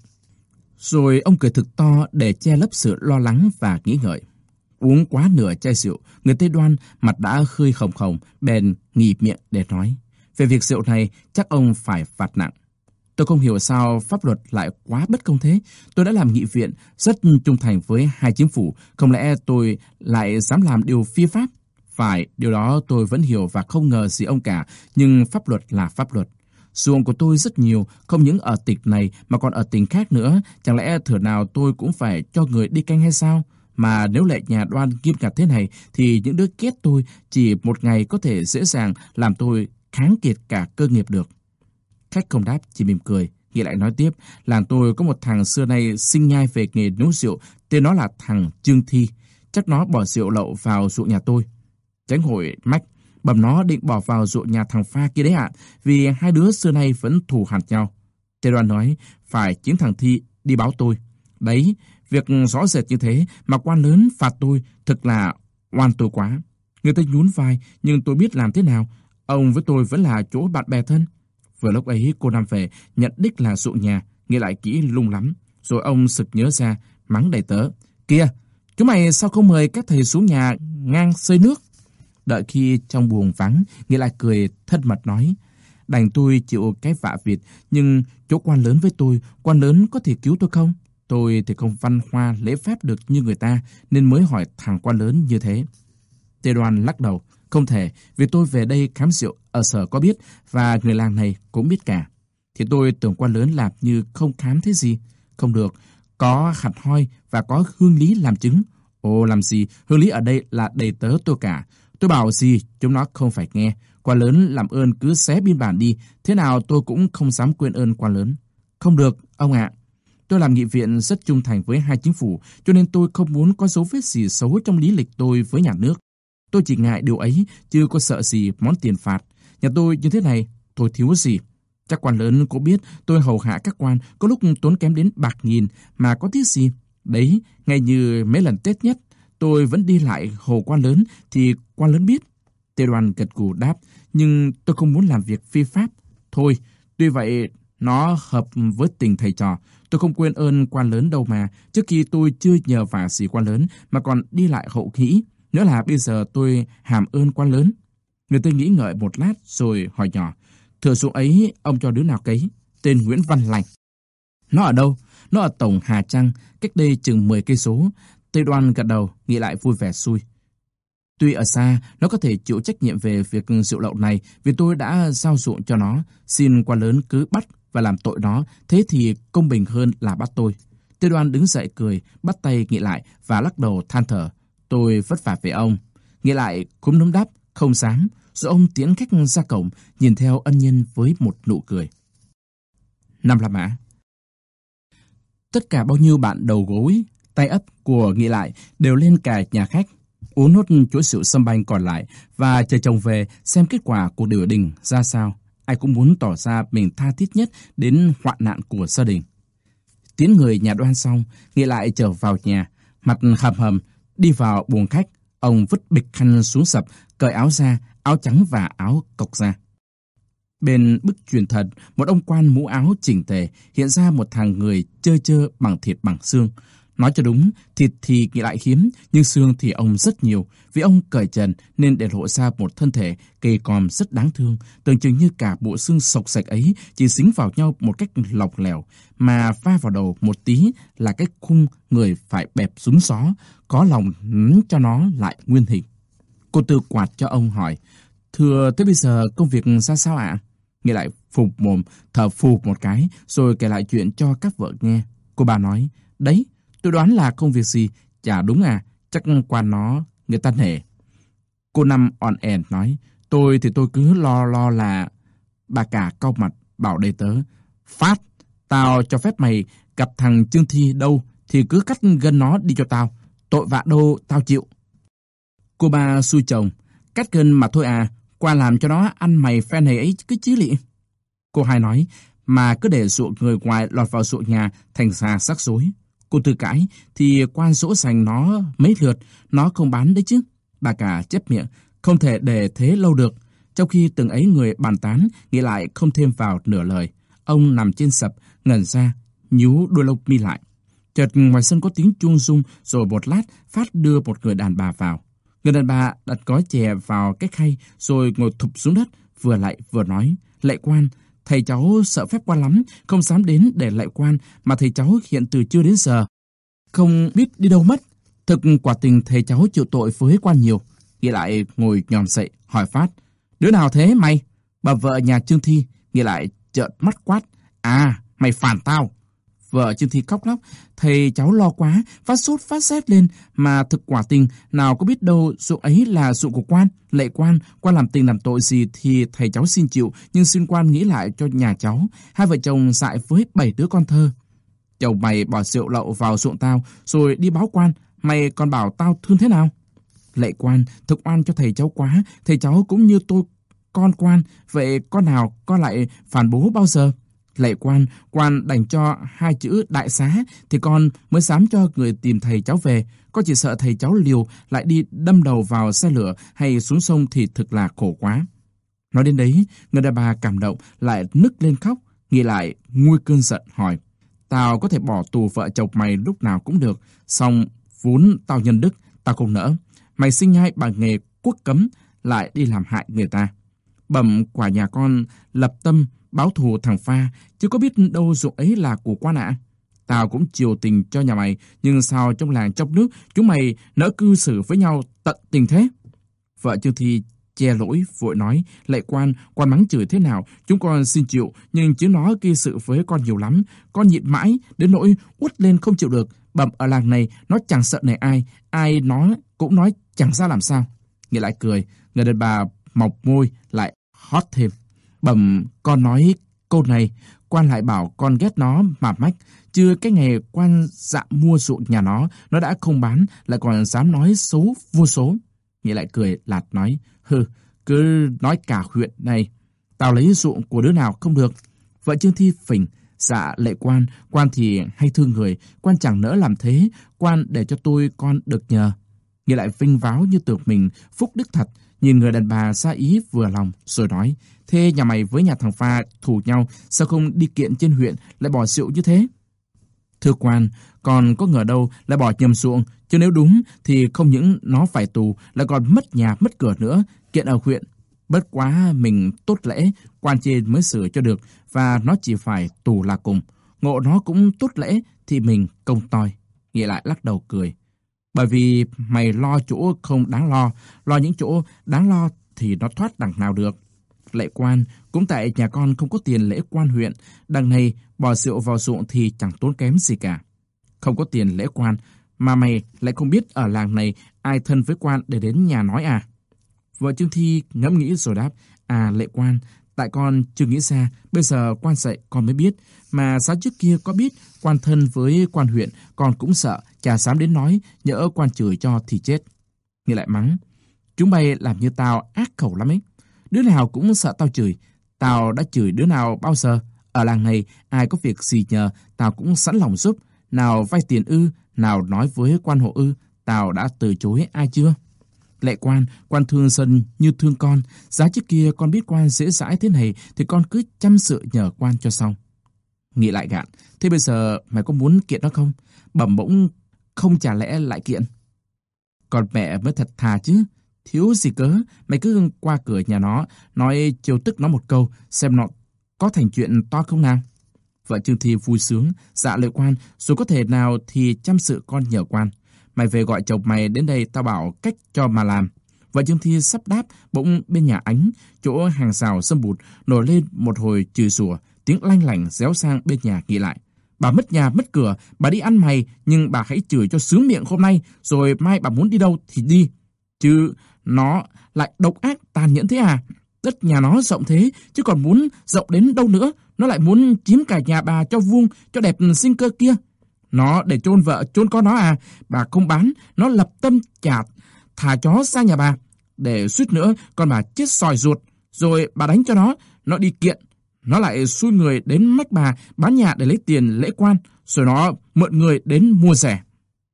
Rồi ông cười thực to để che lấp sự lo lắng và nghĩ ngợi. Uống quá nửa chai rượu, người Tây Đoan mặt đã khơi hồng hồng, bèn nghỉ miệng để nói. Về việc rượu này, chắc ông phải phạt nặng. Tôi không hiểu sao pháp luật lại quá bất công thế. Tôi đã làm nghị viện, rất trung thành với hai chính phủ, không lẽ tôi lại dám làm điều phi pháp? Phải, điều đó tôi vẫn hiểu và không ngờ gì ông cả, nhưng pháp luật là pháp luật. Ruộng của tôi rất nhiều, không những ở tỉnh này mà còn ở tỉnh khác nữa, chẳng lẽ thửa nào tôi cũng phải cho người đi canh hay sao? Mà nếu lệ nhà Đoan nghiêm ngặt thế này, thì những đứa ghét tôi chỉ một ngày có thể dễ dàng làm tôi kháng kiệt cả cơ nghiệp được. Khách không đáp, chỉ mỉm cười. Nghĩ lại nói tiếp, làng tôi có một thằng xưa nay sinh nhai về nghề nấu rượu, tên nó là thằng Trương Thi. Chắc nó bỏ rượu lậu vào ruộng nhà tôi. Tránh hội mách, bẩm nó định bỏ vào ruộng nhà thằng Pha kia đấy ạ, vì hai đứa xưa nay vẫn thù hằn nhau. Tề Đoan nói, phải chính thằng Thi đi báo tôi. Đấy, việc rõ rệt như thế mà quan lớn phạt tôi thật là oan tôi quá. Người ta nhún vai, nhưng tôi biết làm thế nào. Ông với tôi vẫn là chỗ bạn bè thân. Vừa lúc ấy cô Năm về, nhận đích là ruộng nhà, nghe lại kỹ lung lắm. Rồi ông sực nhớ ra, mắng đầy tớ. Kìa, chúng mày sao không mời các thầy xuống nhà ngang xơi nước? Đợi khi trong buồng vắng, nghe lại cười thân mật nói. Đành tôi chịu cái vạ vịt, nhưng chỗ quan lớn với tôi, quan lớn có thể cứu tôi không? Tôi thì không văn hoa lễ phép được như người ta, nên mới hỏi thằng quan lớn như thế. Tề Đoan lắc đầu. Không thể, vì tôi về đây khám rượu ở sở có biết, và người làng này cũng biết cả. Thì tôi tưởng quan lớn làm như không khám thế gì. Không được, có hạt hoi và có Hương Lý làm chứng. Ồ, làm gì, Hương Lý ở đây là đầy tớ tôi cả. Tôi bảo gì, chúng nó không phải nghe. Quan lớn làm ơn cứ xé biên bản đi, thế nào tôi cũng không dám quên ơn quan lớn. Không được, ông ạ. Tôi làm nghị viện rất trung thành với hai chính phủ, cho nên tôi không muốn có dấu vết gì xấu trong lý lịch tôi với nhà nước. Tôi chỉ ngại điều ấy, chứ có sợ gì món tiền phạt. Nhà tôi như thế này, tôi thiếu gì. Chắc quan lớn cũng biết tôi hầu hạ các quan, có lúc tốn kém đến bạc nghìn, mà có tiếc gì. Đấy, ngay như mấy lần Tết nhất, tôi vẫn đi lại hầu quan lớn, thì quan lớn biết. Tề Đoan gật gù đáp, nhưng tôi không muốn làm việc phi pháp. Thôi, tuy vậy, nó hợp với tình thầy trò. Tôi không quên ơn quan lớn đâu mà. Trước khi tôi chưa nhờ vả gì quan lớn, mà còn đi lại hậu hĩ. Nữa là bây giờ tôi hàm ơn quan lớn. Người tôi nghĩ ngợi một lát rồi hỏi nhỏ, thửa ruộng ấy ông cho đứa nào cấy? Tên Nguyễn Văn Lành. Nó ở đâu? Nó ở tổng Hà Trăng, cách đây chừng mười cây số. Tây Đoan gật đầu, nghĩ lại vui vẻ xui. Tuy ở xa, nó có thể chịu trách nhiệm về việc rượu lậu này vì tôi đã giao ruộng cho nó. Xin quan lớn cứ bắt và làm tội nó, thế thì công bình hơn là bắt tôi. Tây Đoan đứng dậy cười, bắt tay Nghị lại và lắc đầu than thở. Tôi vất vả về ông. Nghị lại cúm núm đáp, không dám. Rồi ông tiến khách ra cổng, nhìn theo ân nhân với một nụ cười. Năm La Mã. Tất cả bao nhiêu bạn đầu gối, tay ấp của Nghị lại đều lên cả nhà khách, uống nốt chuỗi rượu sâm banh còn lại và chờ chồng về xem kết quả cuộc điều đình ra sao. Ai cũng muốn tỏ ra mình tha thiết nhất đến hoạn nạn của gia đình. Tiến người nhà Đoan xong, Nghị lại trở vào nhà, mặt hầm hầm, đi vào buồng khách. Ông vứt bịch khăn xuống sập, cởi áo ra, áo trắng và áo cộc ra. Bên bức truyền thần, một ông quan mũ áo chỉnh tề hiện ra một thằng người chơ chơ bằng thịt bằng xương. Nói cho đúng, thịt thì Nghị lại hiếm, nhưng xương thì ông rất nhiều. Vì ông cởi trần nên để lộ ra một thân thể gầy còm rất đáng thương, tưởng chừng như cả bộ xương sộc sạch ấy chỉ dính vào nhau một cách lỏng lẻo, mà va vào đầu một tí là cái khung người phải bẹp rúm xó, có lòng nắn cho nó lại nguyên hình. Cô Tư quạt cho ông hỏi, thưa thế bây giờ công việc ra sao ạ? Nghị lại phụp mồm, thở phù một cái, rồi kể lại chuyện cho các vợ nghe. Cô bà nói, đấy, tôi đoán là công việc gì, chả đúng à, chắc quan nó người ta nể. Cô Năm on ẻn nói, tôi thì tôi cứ lo lo là... Bà cả cau mặt, bảo đầy tớ, Phát, tao cho phép mày gặp thằng Trương Thi đâu, thì cứ cắt gân nó đi cho tao, tội vạ đâu tao chịu. Cô ba xui chồng, cắt gân mà thôi à, qua làm cho nó ăn mày phe này ấy cứ chứ lị. Cô hai nói, mà cứ để ruộng người ngoài lọt vào ruộng nhà thành ra rắc rối. Cô Tư cãi, thì quan dỗ dành nó mấy lượt, nó không bán đấy chứ. Bà cả chép miệng, không thể để thế lâu được. Trong khi từng ấy người bàn tán, Nghị lại không thêm vào nửa lời. Ông nằm trên sập, ngẩn ra, nhíu đôi lông mi lại. Chợt ngoài sân có tiếng chuông rung, rồi một lát Phát đưa một người đàn bà vào. Người đàn bà đặt gói chè vào cái khay, rồi ngồi thụp xuống đất, vừa lạy vừa nói, lạy quan, thầy cháu sợ phép quan lắm, không dám đến để lạy quan, mà thầy cháu hiện từ chưa đến giờ, không biết đi đâu mất. Thực quả tình thầy cháu chịu tội với quan nhiều. Nghị lại ngồi nhòm dậy, hỏi Phát, đứa nào thế mày? Bà vợ nhà Trương Thi. Nghị lại trợn mắt quát, à, mày phản tao. Vợ Trương Thi khóc lóc, thầy cháu lo quá, phát sốt phát rét lên, mà thực quả tình, nào có biết đâu ruộng ấy là ruộng của quan. Lạy quan, quan làm tình làm tội gì thì thầy cháu xin chịu, nhưng xin quan nghĩ lại cho nhà cháu. Hai vợ chồng dại với bảy đứa con thơ. Chồng mày bỏ rượu lậu vào ruộng tao, rồi đi báo quan, mày còn bảo tao thương thế nào? Lạy quan, thực oan cho thầy cháu quá, thầy cháu cũng như tôi, con quan, vậy con nào con lại phản bố bao giờ? Lạy quan, quan đành cho hai chữ đại xá thì con mới dám cho người tìm thầy cháu về. Con chỉ sợ thầy cháu liều lại đi đâm đầu vào xe lửa hay xuống sông thì thực là khổ quá. Nói đến đấy, người đàn bà cảm động lại nức lên khóc. Nghĩ lại nguôi cơn giận hỏi, tao có thể bỏ tù vợ chồng mày lúc nào cũng được, song vốn tao nhân đức, tao không nỡ. Mày sinh nhai bằng nghề quốc cấm lại đi làm hại người ta. Bẩm quả nhà con lập tâm báo thù thằng Pha, chứ có biết đâu ruộng ấy là của quan ạ. Tao cũng chiều tình cho nhà mày, nhưng sao trong làng trong nước chúng mày nỡ cư xử với nhau tận tình thế? Vợ Trương Thi che lỗi, vội nói, lệ quan, quan mắng chửi thế nào, chúng con xin chịu, nhưng chứ nó gây sự với con nhiều lắm. Con nhịn mãi, đến nỗi uất lên không chịu được. Bẩm ở làng này, nó chẳng sợ nể ai, ai nó cũng nói chẳng ra làm sao. Nghĩa lại cười, người đàn bà mọc môi lại hót thêm. Bẩm con nói câu này, quan lại bảo con ghét nó mà mách. Chưa cái ngày quan dạ mua ruộng nhà nó, nó đã không bán, lại còn dám nói xấu vô số. Nghĩa lại cười lạt nói, hừ, cứ nói cả huyện này, tao lấy ruộng của đứa nào không được. Vợ Trương Thi phỉnh, dạ lệ quan, quan thì hay thương người, quan chẳng nỡ làm thế, quan để cho tôi con được nhờ. Nghĩa lại vinh váo như tưởng mình phúc đức thật, nhìn người đàn bà ra ý vừa lòng, rồi nói, thế nhà mày với nhà thằng Pha thù nhau, sao không đi kiện trên huyện lại bỏ rượu như thế? Thưa quan, còn có ngờ đâu lại bỏ nhầm ruộng, chứ nếu đúng thì không những nó phải tù, lại còn mất nhà mất cửa nữa, kiện ở huyện. Bất quá mình tốt lễ, quan trên mới sửa cho được, và nó chỉ phải tù là cùng. Ngộ nó cũng tốt lễ thì mình công toi. Nghĩa lại lắc đầu cười. Bởi vì mày lo chỗ không đáng lo, lo những chỗ đáng lo thì nó thoát đằng nào được. Lệ quan, cũng tại nhà con không có tiền lễ quan huyện, đằng này bỏ rượu vào ruộng thì chẳng tốn kém gì cả. Không có tiền lễ quan, mà mày lại không biết ở làng này ai thân với quan để đến nhà nói à? Vợ Trương Thi ngẫm nghĩ rồi đáp, à lệ quan, tại con chưa nghĩ ra, bây giờ quan dạy con mới biết, mà sáng trước kia có biết quan thân với quan huyện, con cũng sợ, chả dám đến nói, nhỡ quan chửi cho thì chết. Nghe lại mắng, chúng bay làm như tao ác khẩu lắm ấy. Đứa nào cũng sợ tao chửi, tao đã chửi đứa nào bao giờ? Ở làng này, ai có việc gì nhờ, tao cũng sẵn lòng giúp. Nào vay tiền ư, nào nói với quan hộ ư, tao đã từ chối ai chưa? Lệ quan, quan thương dân như thương con. Giá trước kia con biết quan dễ dãi thế này, thì con cứ chăm sự nhờ quan cho xong. Nghĩ lại gạn, thế bây giờ mày có muốn kiện nó không? Bẩm bỗng không chả lẽ lại kiện? Còn mẹ mới thật thà chứ. Thiếu gì cớ, mày cứ qua cửa nhà nó, nói chiêu tức nó một câu, xem nó có thành chuyện to không nào. Vợ Trương Thi vui sướng, dạ lệ quan, rồi có thể nào thì chăm sự con nhờ quan. Mày về gọi chồng mày đến đây, tao bảo cách cho mà làm. Vợ Trương Thi sắp đáp, bỗng bên nhà Ánh, chỗ hàng rào sâm bụt, nổi lên một hồi chửi rủa, tiếng lanh lảnh réo sang bên nhà Nghĩ lại. Bà mất nhà mất cửa, bà đi ăn mày, nhưng bà hãy chửi cho sướng miệng hôm nay, rồi mai bà muốn đi đâu thì đi. Chứ nó lại độc ác tàn nhẫn thế à? Đất nhà nó rộng thế, chứ còn muốn rộng đến đâu nữa, nó lại muốn chiếm cả nhà bà cho vuông, cho đẹp sinh cơ kia. Nó để chôn vợ, chôn con nó à? Bà không bán, nó lập tâm trả thả chó sang nhà bà, để suýt nữa con bà chết sòi ruột, rồi bà đánh cho nó, nó đi kiện. Nó lại xui người đến mách bà bán nhà để lấy tiền lễ quan, rồi nó mượn người đến mua rẻ.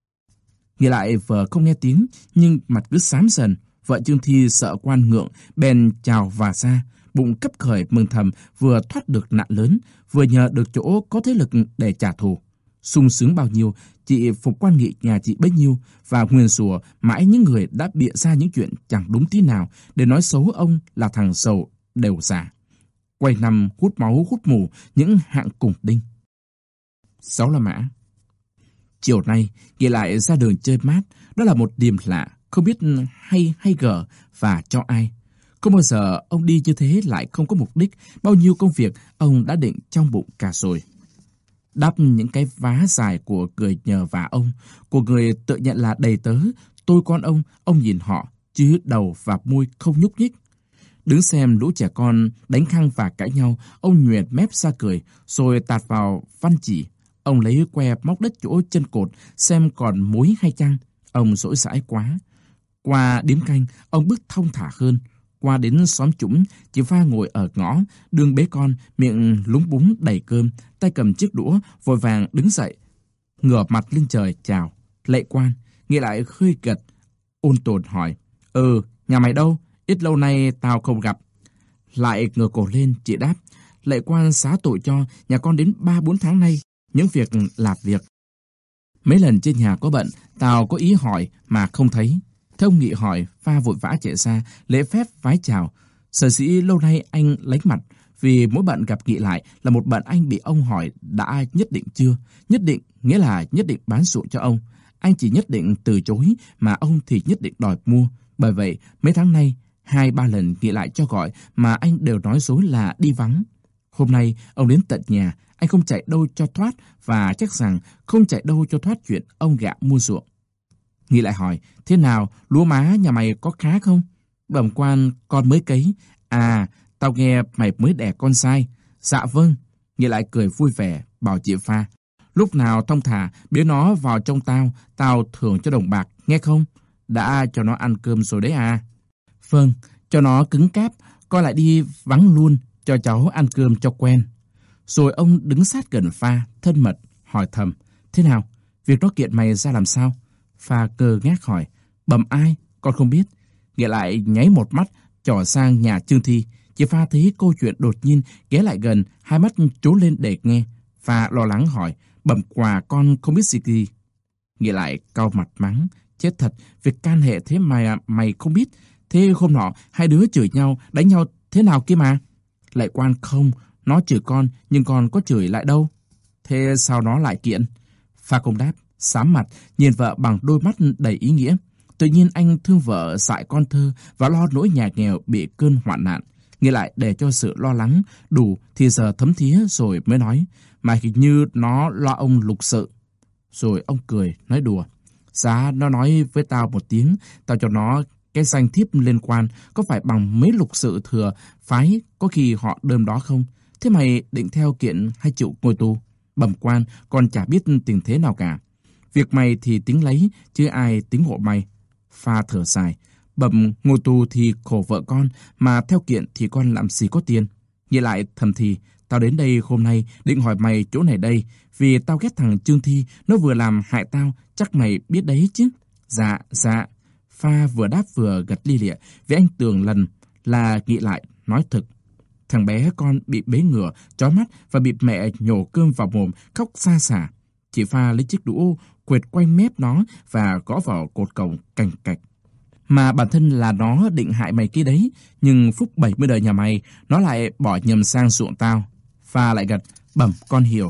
Nghĩ lại vợ không nghe tiếng, nhưng mặt cứ xám dần. Vợ Trương Thi sợ quan ngượng, bèn chào và ra, bụng cấp khởi mừng thầm, vừa thoát được nạn lớn, vừa nhờ được chỗ có thế lực để trả thù. Sung sướng bao nhiêu, chị phục quan nghị nhà chị bấy nhiêu, và nguyền rủa mãi những người đã bịa ra những chuyện chẳng đúng tí nào để nói xấu ông là thằng sầu đều giả. Quay năm hút máu hút mù những hạng cùng đinh. Sáu La Mã. Chiều nay, Nghĩ lại ra đường chơi mát, đó là một điểm lạ, không biết hay hay gở và cho ai. Không bao giờ ông đi như thế lại không có mục đích, bao nhiêu công việc ông đã định trong bụng cả rồi. Đắp những cái vá dài của người nhờ vả ông, của người tự nhận là đầy tớ, tôi con ông, ông nhìn họ, chứ đầu và môi không nhúc nhích. Đứng xem lũ trẻ con đánh khăng và cãi nhau, ông nhoẻn mép ra cười, rồi tạt vào văn chỉ. Ông lấy que móc đất chỗ chân cột, xem còn mối hay chăng. Ông dỗi dãi quá. Qua điếm canh, ông bước thong thả hơn. Qua đến xóm Trũng, chị Pha ngồi ở ngõ, đường bế con, miệng lúng búng đầy cơm, tay cầm chiếc đũa, vội vàng đứng dậy, ngửa mặt lên trời chào. Lệ quan, Nghĩ lại khơi gật, ôn tồn hỏi, Ừ, nhà mày đâu? Ít lâu nay tao không gặp. Lại ngửa cổ lên, chị đáp, Lệ quan xá tội cho, nhà con đến ba bốn tháng nay, những việc là việc. Mấy lần trên nhà có bận, tao có ý hỏi mà không thấy. Thế ông Nghị hỏi, Pha vội vã chạy ra, lễ phép vái chào. Sở dĩ lâu nay anh lánh mặt, vì mỗi bận gặp Nghị lại là một bận anh bị ông hỏi đã nhất định chưa. Nhất định nghĩa là nhất định bán ruộng cho ông. Anh chỉ nhất định từ chối, mà ông thì nhất định đòi mua. Bởi vậy, mấy tháng nay, Hai ba lần Nghị lại cho gọi mà anh đều nói dối là đi vắng. Hôm nay ông đến tận nhà, anh không chạy đâu cho thoát và chắc rằng không chạy đâu cho thoát chuyện ông gạ mua ruộng. Nghị lại hỏi, thế nào, lúa má nhà mày có khá không? Bẩm quan, con mới cấy. À, tao nghe mày mới đẻ con sai. Dạ vâng. Nghị lại cười vui vẻ, bảo chị Pha. Lúc nào thông thả, biến nó vào trong tao, tao thưởng cho đồng bạc, nghe không? Đã cho nó ăn cơm rồi đấy à? Vâng, cho nó cứng cáp, con lại đi vắng luôn, cho cháu ăn cơm cho quen. Rồi ông đứng sát gần Pha, thân mật, hỏi thầm. Thế nào, việc nó kiện mày ra làm sao? Pha cơ ngác hỏi. Bẩm ai, con không biết. Nghĩa lại nháy một mắt, trỏ sang nhà Trương Thi. Chị Pha thấy câu chuyện đột nhiên ghé lại gần, hai mắt trố lên để nghe. Pha lo lắng hỏi. Bẩm quà con không biết gì gì. Nghĩa lại cau mặt mắng. Chết thật, việc can hệ thế mà mày không biết. Thế hôm nọ, hai đứa chửi nhau, đánh nhau thế nào kia mà? Lại quan không, nó chửi con, nhưng con có chửi lại đâu. Thế sao nó lại kiện? Pha không đáp, xám mặt, nhìn vợ bằng đôi mắt đầy ý nghĩa. Tự nhiên anh thương vợ dại con thơ và lo nỗi nhà nghèo bị cơn hoạn nạn. Nghĩ lại để cho sự lo lắng đủ thì giờ thấm thía rồi mới nói. Mà hình như nó lo ông lục sự. Rồi ông cười, nói đùa. Giá nó nói với tao một tiếng, tao cho nó cái danh thiếp liên quan, có phải bằng mấy lục sự thừa phái, có khi họ đơm đó không? Thế mày định theo kiện hay chịu ngồi tù? Bẩm quan, con chả biết tình thế nào cả. Việc mày thì tính lấy, chứ ai tính hộ mày. Pha thở dài. Bẩm ngồi tù thì khổ vợ con, mà theo kiện thì con làm gì có tiền. Nghĩ lại thầm thì, tao đến đây hôm nay định hỏi mày chỗ này đây, vì tao ghét thằng Trương Thi, nó vừa làm hại tao, chắc mày biết đấy chứ. Dạ, dạ. Pha vừa đáp vừa gật lia lịa, vì anh tưởng lần là Nghĩ lại nói thực. Thằng bé con bị bế ngửa, chói mắt và bị mẹ nhổ cơm vào mồm, khóc xa xả. Chị Pha lấy chiếc đũa quệt quanh mép nó và gõ vào cột cổng cành cạch. Mà bản thân là nó định hại mày kia đấy, nhưng phúc bảy mươi đời nhà mày, nó lại bỏ nhầm sang ruộng tao. Pha lại gật, bẩm con hiểu.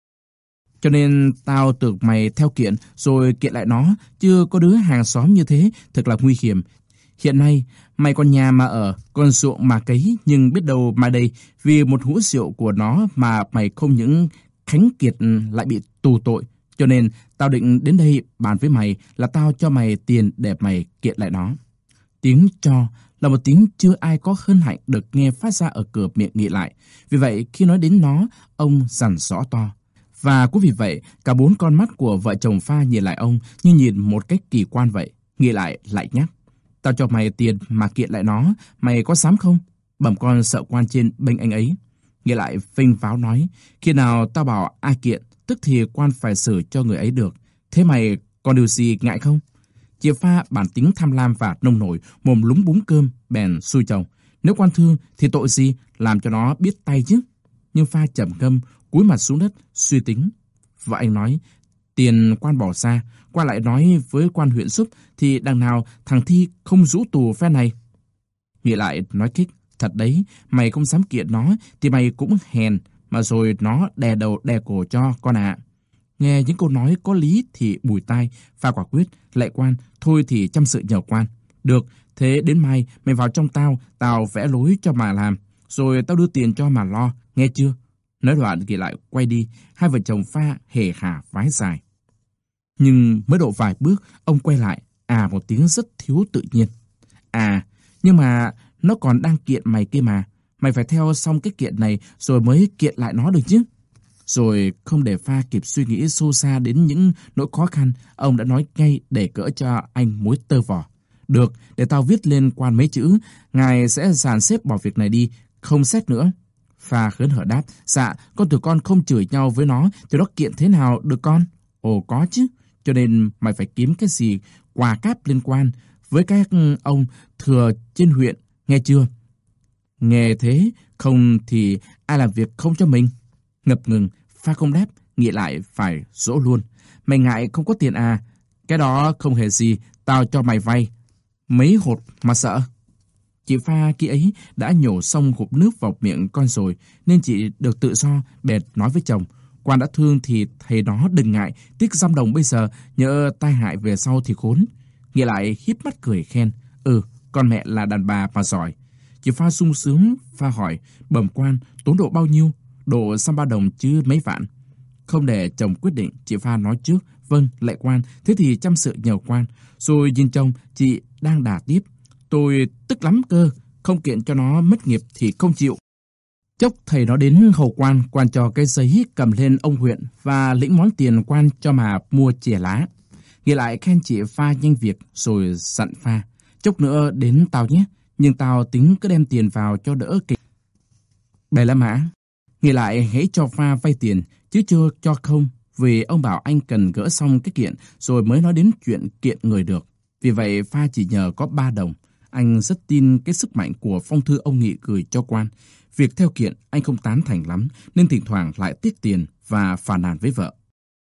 Cho nên tao tưởng mày theo kiện rồi kiện lại nó, chưa có đứa hàng xóm như thế, thật là nguy hiểm. Hiện nay, mày còn nhà mà ở, còn ruộng mà cấy, nhưng biết đâu mai đây, vì một hũ rượu của nó mà mày không những khánh kiệt lại bị tù tội. Cho nên, tao định đến đây bàn với mày là tao cho mày tiền để mày kiện lại nó. Tiếng cho là một tiếng chưa ai có hân hạnh được nghe phát ra ở cửa miệng Nghĩ lại. Vì vậy, khi nói đến nó, ông dằn rõ to. Và cũng vì vậy, cả bốn con mắt của vợ chồng Pha nhìn lại ông như nhìn một cách kỳ quan vậy. Nghĩ lại lại nhắc. Tao cho mày tiền mà kiện lại nó, mày có dám không? Bẩm con sợ quan trên bênh anh ấy. Nghĩ lại phênh pháo nói, khi nào tao bảo ai kiện, tức thì quan phải xử cho người ấy được. Thế mày còn điều gì ngại không? Chị Pha bản tính tham lam và nông nổi, mồm lúng búng cơm, bèn xui chồng. Nếu quan thương thì tội gì, làm cho nó biết tay chứ. Nhưng Pha trầm ngâm, cúi mặt xuống đất, suy tính. Vợ anh nói, tiền quan bỏ ra, quan lại nói với quan huyện Súp, thì đằng nào thằng Thi không rũ tù phe này. Nghĩ lại nói kích, thật đấy, mày không dám kiện nó, thì mày cũng hèn, mà rồi nó đè đầu đè cổ cho con ạ. Nghe những câu nói có lý thì bùi tai. Pha quả quyết, lạy quan, thôi thì chăm sự nhờ quan. Được, thế đến mai mày vào trong tao, tao vẽ lối cho mà làm, rồi tao đưa tiền cho mà lo, nghe chưa? Nói đoạn Nghĩ lại quay đi, hai vợ chồng Pha hề hà vái dài. Nhưng mới độ vài bước, ông quay lại, à một tiếng rất thiếu tự nhiên. À, nhưng mà nó còn đang kiện mày kia mà, mày phải theo xong cái kiện này rồi mới kiện lại nó được chứ. Rồi không để Pha kịp suy nghĩ sâu xa đến những nỗi khó khăn, ông đã nói ngay để cỡ cho anh mối tơ vò. Được, để tao viết lên quan mấy chữ, ngài sẽ dàn xếp bỏ việc này đi, không xét nữa. Pha khớn hở đáp, dạ, con tụi con không chửi nhau với nó, thì nó kiện thế nào được con? Ồ có chứ, cho nên mày phải kiếm cái gì quà cáp liên quan với các ông thừa trên huyện, nghe chưa? Nghe thế, không thì ai làm việc không cho mình? Ngập ngừng, Pha không đáp, Nghĩ lại phải dỗ luôn. Mày ngại không có tiền à? Cái đó không hề gì, tao cho mày vay. Mấy hột mà sợ. Chị Pha khi ấy đã nhổ xong hộp nước vào miệng con rồi, nên chị được tự do, bèn nói với chồng. Quan đã thương thì thầy đó đừng ngại, tiếc dăm đồng bây giờ, nhỡ tai hại về sau thì khốn. Nghĩ lại híp mắt cười khen. Ừ, con mẹ là đàn bà mà giỏi. Chị Pha sung sướng pha hỏi, bẩm quan, tốn độ bao nhiêu? Độ xăm ba đồng chứ mấy vạn. Không để chồng quyết định, chị Pha nói trước, vâng, lạy quan, thế thì chăm sự nhờ quan. Rồi nhìn chồng, chị đang đà tiếp. Tôi tức lắm cơ, không kiện cho nó mất nghiệp thì không chịu. Chốc thầy nó đến hầu quan, quan cho cái giấy cầm lên ông huyện và lĩnh món tiền quan cho mà mua chè lá. Nghĩ lại khen chị Pha nhanh việc rồi dặn Pha. Chốc nữa đến tao nhé, nhưng tao tính cứ đem tiền vào cho đỡ kịch. Bè La Mã, nghĩ lại hãy cho Pha vay tiền, chứ chưa cho không, vì ông bảo anh cần gỡ xong cái kiện rồi mới nói đến chuyện kiện người được. Vì vậy Pha chỉ nhờ có ba đồng. Anh rất tin cái sức mạnh của phong thư ông Nghị gửi cho quan. Việc theo kiện anh không tán thành lắm, nên thỉnh thoảng lại tiếc tiền và phàn nàn với vợ.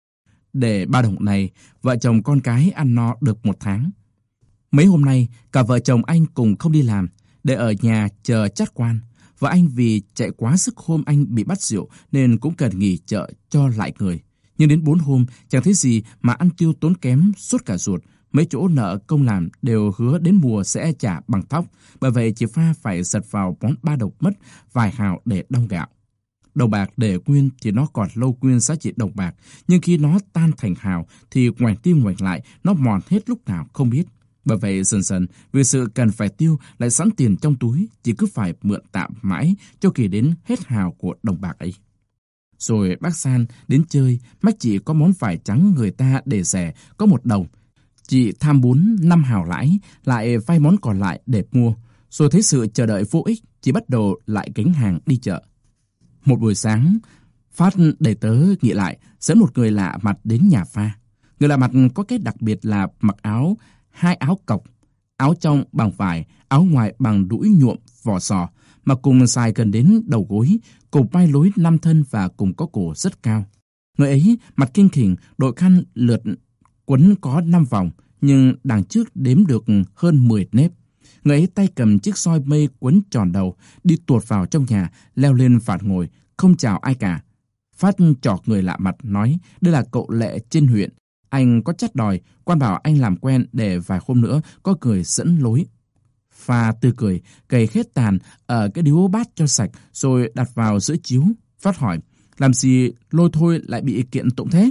Để ba đồng này, vợ chồng con cái ăn no được một tháng. Mấy hôm nay, cả vợ chồng anh cùng không đi làm, để ở nhà chờ chắt quan. Vợ anh vì chạy quá sức hôm anh bị bắt rượu nên cũng cần nghỉ chợ cho lại người. Nhưng đến bốn hôm, chẳng thấy gì mà ăn tiêu tốn kém, sốt cả ruột. Mấy chỗ nợ công làm đều hứa đến mùa sẽ trả bằng thóc. Bởi vậy chị Pha phải giật vào món ba đồng mất vài hào để đong gạo. Đồng bạc để nguyên thì nó còn lâu nguyên giá trị đồng bạc. Nhưng khi nó tan thành hào thì ngoảnh đi ngoảnh lại, nó mòn hết lúc nào không biết. Bởi vậy dần dần, vì sự cần phải tiêu lại sẵn tiền trong túi, chỉ cứ phải mượn tạm mãi cho kỳ đến hết hào của đồng bạc ấy. Rồi bác San đến chơi, mách chị có món vải trắng người ta để rẻ, có một đồng. Chị tham bốn năm hào lãi, lại vay món còn lại để mua. Rồi thấy sự chờ đợi vô ích, chị bắt đầu lại gánh hàng đi chợ. Một buổi sáng, Phát đầy tớ nghĩ lại, dẫn một người lạ mặt đến nhà Pha. Người lạ mặt có cái đặc biệt là mặc áo, hai áo cộc, áo trong bằng vải, áo ngoài bằng đũi nhuộm vỏ sò, mà cùng dài gần đến đầu gối, cùng vai lối năm thân và cùng có cổ rất cao. Người ấy mặt kinh khỉnh, đội khăn lượt quấn có năm vòng, nhưng đằng trước đếm được hơn mười nếp. Người ấy tay cầm chiếc soi mây quấn tròn đầu, đi tuột vào trong nhà, leo lên phạt ngồi, không chào ai cả. Phát chọc người lạ mặt nói, đây là cậu Lệ trên huyện. Anh có chắt đòi, quan bảo anh làm quen để vài hôm nữa có người dẫn lối. Pha tươi cười, cày khết tàn ở cái điếu bát cho sạch, rồi đặt vào giữa chiếu. Phát hỏi, làm gì lôi thôi lại bị kiện tụng thế?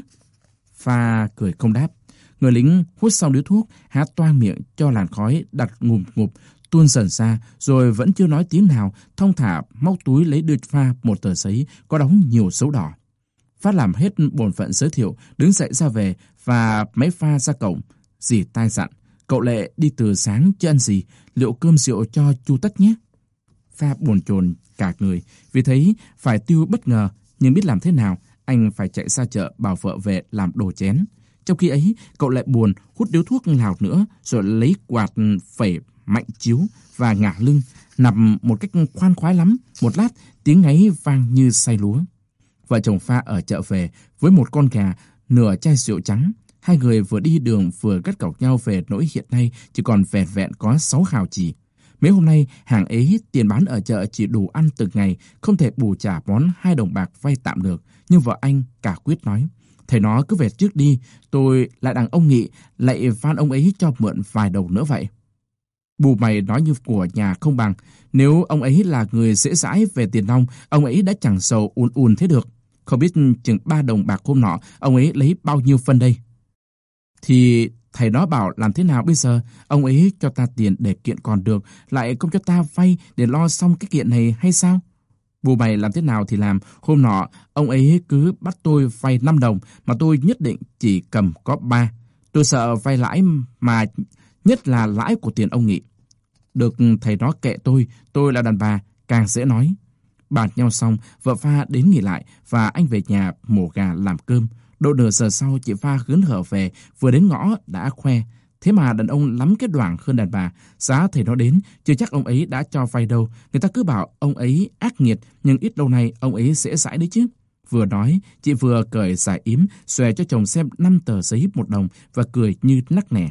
Pha cười không đáp. Người lính hút xong điếu thuốc, há toa miệng cho làn khói đặt ngùm ngụp, tuôn dần ra, rồi vẫn chưa nói tiếng nào, thong thả móc túi lấy đưa Pha một tờ giấy có đóng nhiều dấu đỏ. Phát làm hết bổn phận giới thiệu, đứng dậy ra về và mấy Pha ra cổng. Dì tai dặn, cậu Lệ đi từ sáng chưa ăn gì, liệu cơm rượu cho chu tất nhé. Pha bồn chồn cả người, vì thấy phải tiêu bất ngờ, nhưng biết làm thế nào, anh phải chạy ra chợ bảo vợ về làm đồ chén. Trong khi ấy, cậu lại buồn hút điếu thuốc lào nữa, rồi lấy quạt phẩy mạnh chiếu và ngả lưng, nằm một cách khoan khoái lắm. Một lát, tiếng ngáy vang như say lúa. Vợ chồng Pha ở chợ về với một con gà, nửa chai rượu trắng. Hai người vừa đi đường vừa gắt gỏng nhau về nỗi hiện nay chỉ còn vẹn vẹn có sáu hào chỉ. Mấy hôm nay, hàng ấy tiền bán ở chợ chỉ đủ ăn từng ngày, không thể bù trả món hai đồng bạc vay tạm được. Nhưng vợ anh cả quyết nói, thầy nó cứ về trước đi, tôi lại đằng ông Nghị, lại van ông ấy cho mượn vài đồng nữa vậy. Bù mày nói như của nhà không bằng, nếu ông ấy là người dễ dãi về tiền nong, ông ấy đã chẳng sầu ùn ùn thế được. Không biết chừng ba đồng bạc hôm nọ, ông ấy lấy bao nhiêu phân đây? Thì thầy nó bảo làm thế nào bây giờ? Ông ấy cho ta tiền để kiện còn được, lại không cho ta vay để lo xong cái kiện này hay sao? Bù mày làm thế nào thì làm, hôm nọ ông ấy cứ bắt tôi vay năm đồng mà tôi nhất định chỉ cầm có ba. Tôi sợ vay lãi mà nhất là lãi của tiền ông Nghị. Được thầy nó kệ tôi, tôi là đàn bà, càng dễ nói. Bàn nhau xong, vợ Pha đến nghỉ lại và anh về nhà mổ gà làm cơm. Độ nửa giờ sau, chị Pha hớn hở về, vừa đến ngõ đã khoe. Thế mà đàn ông lắm cái đoảng hơn đàn bà. Giá thầy nó đến, chưa chắc ông ấy đã cho vay đâu. Người ta cứ bảo ông ấy ác nghiệt, nhưng ít lâu nay ông ấy sẽ dãi đấy chứ. Vừa nói, chị vừa cởi giải yếm, xòe cho chồng xem năm tờ giấy một đồng và cười như nắc nẻ.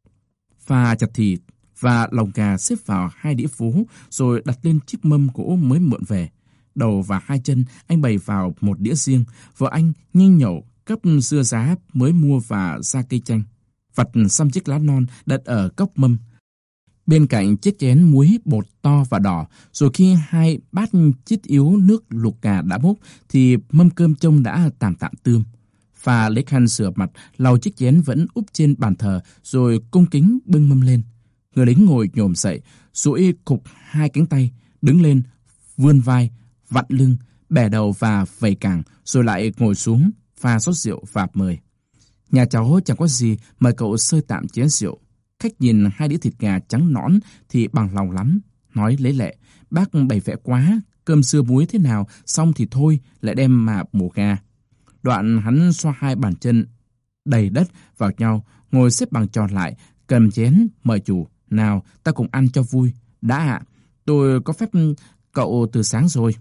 Pha chặt thịt và lòng gà xếp vào hai đĩa phố, rồi đặt lên chiếc mâm gỗ mới mượn về. Đầu và hai chân anh bày vào một đĩa riêng. Vợ anh nhanh nhẩu cấp dưa giá mới mua và ra cây chanh. Vặt xăm chiếc lá non đặt ở cốc mâm. bên cạnh chiếc chén muối bột to và đỏ. Rồi khi hai bát chít yếu nước luộc gà đã bốc, thì mâm cơm trông đã tạm tạm tươm. Pha lấy khăn rửa mặt, lau chiếc chén vẫn úp trên bàn thờ, rồi cung kính bưng mâm lên. Người lính ngồi nhổm dậy, duỗi cục hai cánh tay, đứng lên, vươn vai, vặn lưng, bẻ đầu và vẩy cẳng, rồi lại ngồi xuống, pha sốt rượu và mời. Nhà cháu chẳng có gì, mời cậu sơi tạm chén rượu. Khách nhìn hai đĩa thịt gà trắng nõn thì bằng lòng lắm, nói lấy lệ: bác bày vẽ quá, cơm sưa muối thế nào, xong thì thôi, lại đem mà mổ gà. Đoạn hắn xoa hai bàn chân đầy đất vào nhau, ngồi xếp bằng tròn lại, cầm chén mời chủ: nào, ta cùng ăn cho vui. Đã ạ, tôi có phép cậu từ sáng rồi.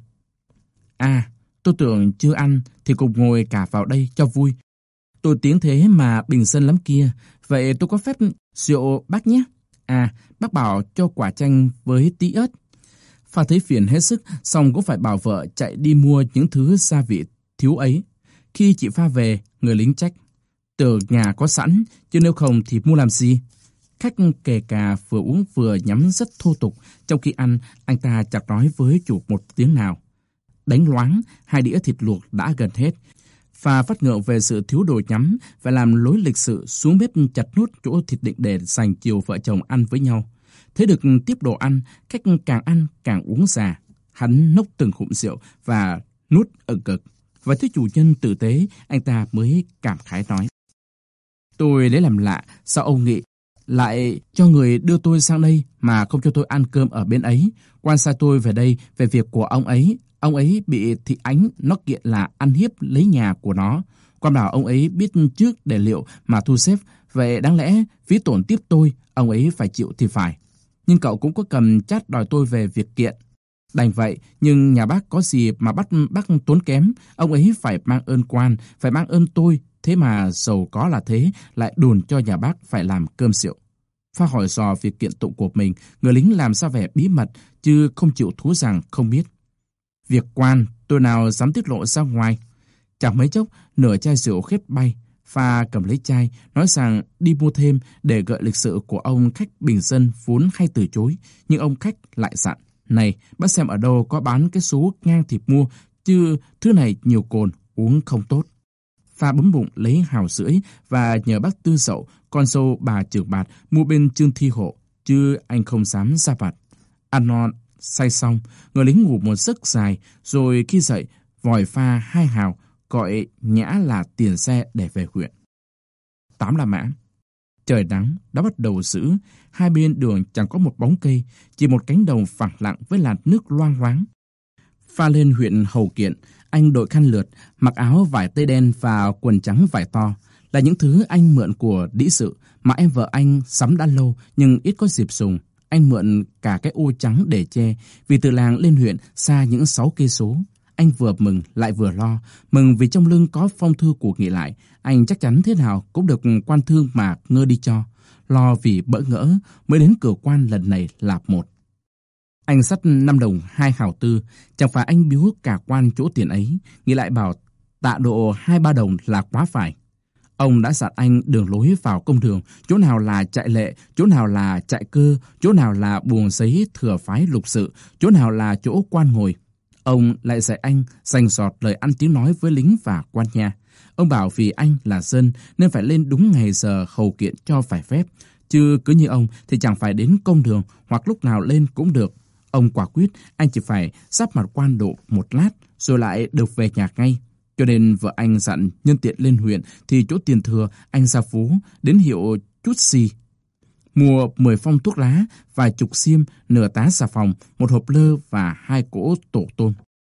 À, tôi tưởng chưa ăn thì cùng ngồi cả vào đây cho vui. Tôi tiếng thế mà bình dân lắm kia. Vậy tôi có phép rượu bác nhé. À, bác bảo cho quả chanh với tí ớt. Pha thấy phiền hết sức, xong cũng phải bảo vợ chạy đi mua những thứ gia vị thiếu ấy. Khi chị Pha về, người lính trách: từ nhà có sẵn, chứ nếu không thì mua làm gì? Khách kề cà vừa uống vừa nhắm rất thô tục. Trong khi ăn, anh ta chẳng nói với chủ một tiếng nào. Đánh loáng, hai đĩa thịt luộc đã gần hết. Pha phát ngộ về sự thiếu đồ nhắm, phải làm lối lịch sự xuống bếp chặt nút chỗ thịt định để dành chiều vợ chồng ăn với nhau. Thế được tiếp đồ ăn, khách càng ăn càng uống già. Hắn nốc từng hụm rượu và nuốt ực ực. Và thấy chủ nhân tử tế, anh ta mới cảm khái nói: tôi lấy làm lạ, sao ông Nghị lại cho người đưa tôi sang đây mà không cho tôi ăn cơm ở bên ấy. Quan sai tôi về đây về việc của ông ấy. Ông ấy bị thị ánh nó kiện là ăn hiếp lấy nhà của nó. Quan bảo ông ấy biết trước để liệu mà thu xếp. Vậy đáng lẽ phí tổn tiếp tôi, ông ấy phải chịu thì phải. Nhưng cậu cũng có cầm chát đòi tôi về việc kiện. Đành vậy, nhưng nhà bác có gì mà bắt bác tốn kém. Ông ấy phải mang ơn quan, phải mang ơn tôi. Thế mà giàu có là thế, lại đùn cho nhà bác phải làm cơm rượu. Pha hỏi dò việc kiện tụng của mình, người lính làm ra vẻ bí mật, chứ không chịu thú rằng không biết. Việc quan, tôi nào dám tiết lộ ra ngoài. Chẳng mấy chốc, nửa chai rượu khét bay. Pha cầm lấy chai, nói rằng đi mua thêm để gợi lịch sự của ông khách bình dân vốn hay từ chối. Nhưng ông khách lại dặn: này, bác xem ở đâu có bán cái số ngang thịt mua, chứ thứ này nhiều cồn, uống không tốt. Pha bấm bụng lấy hào rưỡi và nhờ bác Tư Dậu, con dâu bà trưởng bạt, mua bên Trương Thi Hộ, chứ anh không dám ra vặt. Ăn no say xong, người lính ngủ một giấc dài, rồi khi dậy, vòi pha hai hào, gọi nhã là tiền xe để về huyện. Tám La Mã. Trời nắng đã bắt đầu dữ, hai bên đường chẳng có một bóng cây, chỉ một cánh đồng phẳng lặng với làn nước loang loáng. Pha lên huyện Hầu Kiện, anh đội khăn lượt, mặc áo vải tây đen và quần trắng vải to, là những thứ anh mượn của đĩ sự mà em vợ anh sắm đã lâu nhưng ít có dịp dùng. Anh mượn cả cái ô trắng để che, vì từ làng lên huyện xa những sáu cây số. Anh vừa mừng lại vừa lo, mừng vì trong lưng có phong thư của Nghị lại, anh chắc chắn thế nào cũng được quan thương mà ngơ đi cho. Lo vì bỡ ngỡ mới đến cửa quan lần này là một. Anh xắt năm đồng hai hào tư, chẳng phải anh biếu cả quan chỗ tiền ấy. Nghị lại bảo tạ độ hai ba đồng là quá phải. Ông đã dặn anh đường lối vào công đường, chỗ nào là trại lệ, chỗ nào là trại cơ, chỗ nào là buồng giấy thừa phái lục sự, chỗ nào là chỗ quan ngồi. Ông lại dạy anh dành dọt lời ăn tiếng nói với lính và quan nha. Ông bảo vì anh là dân nên phải lên đúng ngày giờ hầu kiện cho phải phép, chứ cứ như ông thì chẳng phải đến công đường hoặc lúc nào lên cũng được. Ông quả quyết anh chỉ phải sắp mặt quan độ một lát rồi lại được về nhà ngay. Cho nên vợ anh dặn nhân tiện lên huyện thì chỗ tiền thừa anh ra phố đến hiệu chút xì, mua mười phong thuốc lá, vài chục xiêm, nửa tá xà phòng, một hộp lơ và hai cỗ tổ tôm.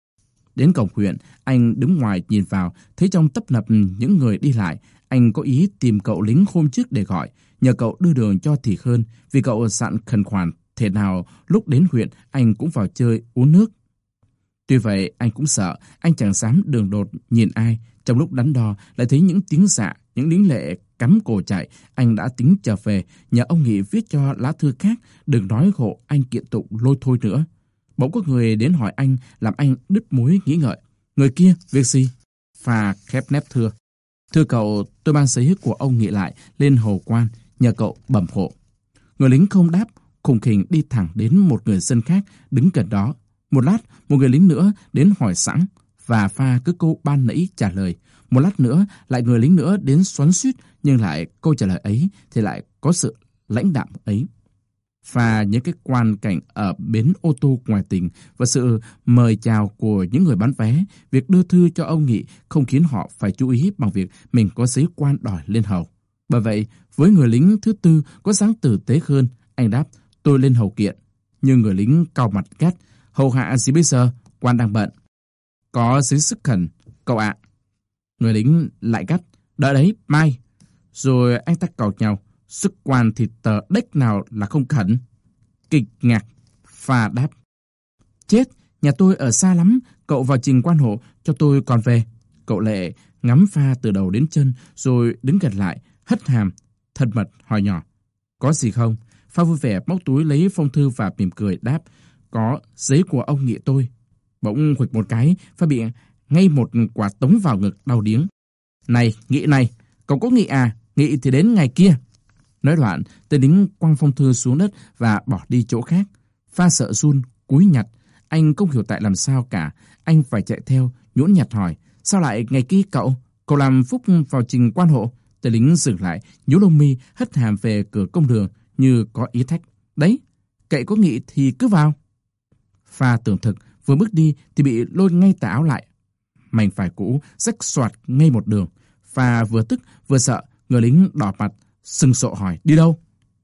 Đến cổng huyện, anh đứng ngoài nhìn vào, thấy trong tấp nập những người đi lại. Anh có ý tìm cậu lính hôm trước để gọi, nhờ cậu đưa đường cho thì hơn, vì cậu dặn khẩn khoản thể nào lúc đến huyện anh cũng vào chơi uống nước. Tuy vậy anh cũng sợ, anh chẳng dám đường đột nhìn ai. Trong lúc đắn đo lại thấy những tiếng dạ, những lính lệ cắm cổ chạy. Anh đã tính trở về, nhờ ông Nghị viết cho lá thư khác, đừng nói hộ anh kiện tụng lôi thôi nữa. Bỗng có người đến hỏi anh, làm anh đứt mối nghĩ ngợi. Người kia việc gì? Pha khép nép thưa: thưa cậu, tôi mang giấy của ông Nghị lại lên hầu quan, nhờ cậu bẩm hộ. Người lính không đáp, khùng khỉnh đi thẳng đến một người dân khác đứng gần đó. Một lát, một người lính nữa đến hỏi sẵn, và Pha cứ câu ban nãy trả lời. Một lát nữa, lại người lính nữa đến xoắn xuýt, nhưng lại câu trả lời ấy thì lại có sự lãnh đạm ấy. Và những cái quan cảnh ở bến ô tô ngoài tỉnh và sự mời chào của những người bán vé, việc đưa thư cho ông Nghị không khiến họ phải chú ý bằng việc mình có giấy quan đòi lên hầu. Bởi vậy, với người lính thứ tư có dáng tử tế hơn, anh đáp, tôi lên hầu kiện. Nhưng người lính cau mặt gắt, hầu hạ gì bây giờ, quan đang bận. Có giấy sức khẩn, cậu ạ. Người lính lại gắt, đợi đấy, mai. Rồi anh ta càu nhau, sức quan thì tờ đếch nào là không khẩn. Kịch ngạc, Pha đáp, chết, nhà tôi ở xa lắm, cậu vào trình quan hộ cho tôi còn về. Cậu Lệ ngắm Pha từ đầu đến chân, rồi đứng gần lại, hất hàm, thân mật hỏi nhỏ, có gì không? Pha vui vẻ móc túi lấy phong thư và mỉm cười đáp, có giấy của ông Nghị tôi. Bỗng khuỵch một cái, Pha bị ngay một quả tống vào ngực đau điếng. Này, Nghị này, cậu có Nghị à? Nghị thì đến ngày kia. Nói đoạn, tên lính quăng phong thư xuống đất và bỏ đi chỗ khác. Pha sợ run, cúi nhặt. Anh không hiểu tại làm sao cả. Anh phải chạy theo, nhũn nhặt hỏi, sao lại ngày kia cậu? Cậu làm phúc vào trình quan hộ. Tên lính dừng lại, nhíu lông mi, hất hàm về cửa công đường như có ý thách. Đấy, cậy có Nghị thì cứ vào. Pha tưởng thực, vừa bước đi thì bị lôi ngay tà áo lại. Mảnh phải cũ rách xoạt ngay một đường. Pha vừa tức vừa sợ, người lính đỏ mặt, sừng sộ hỏi đi đâu.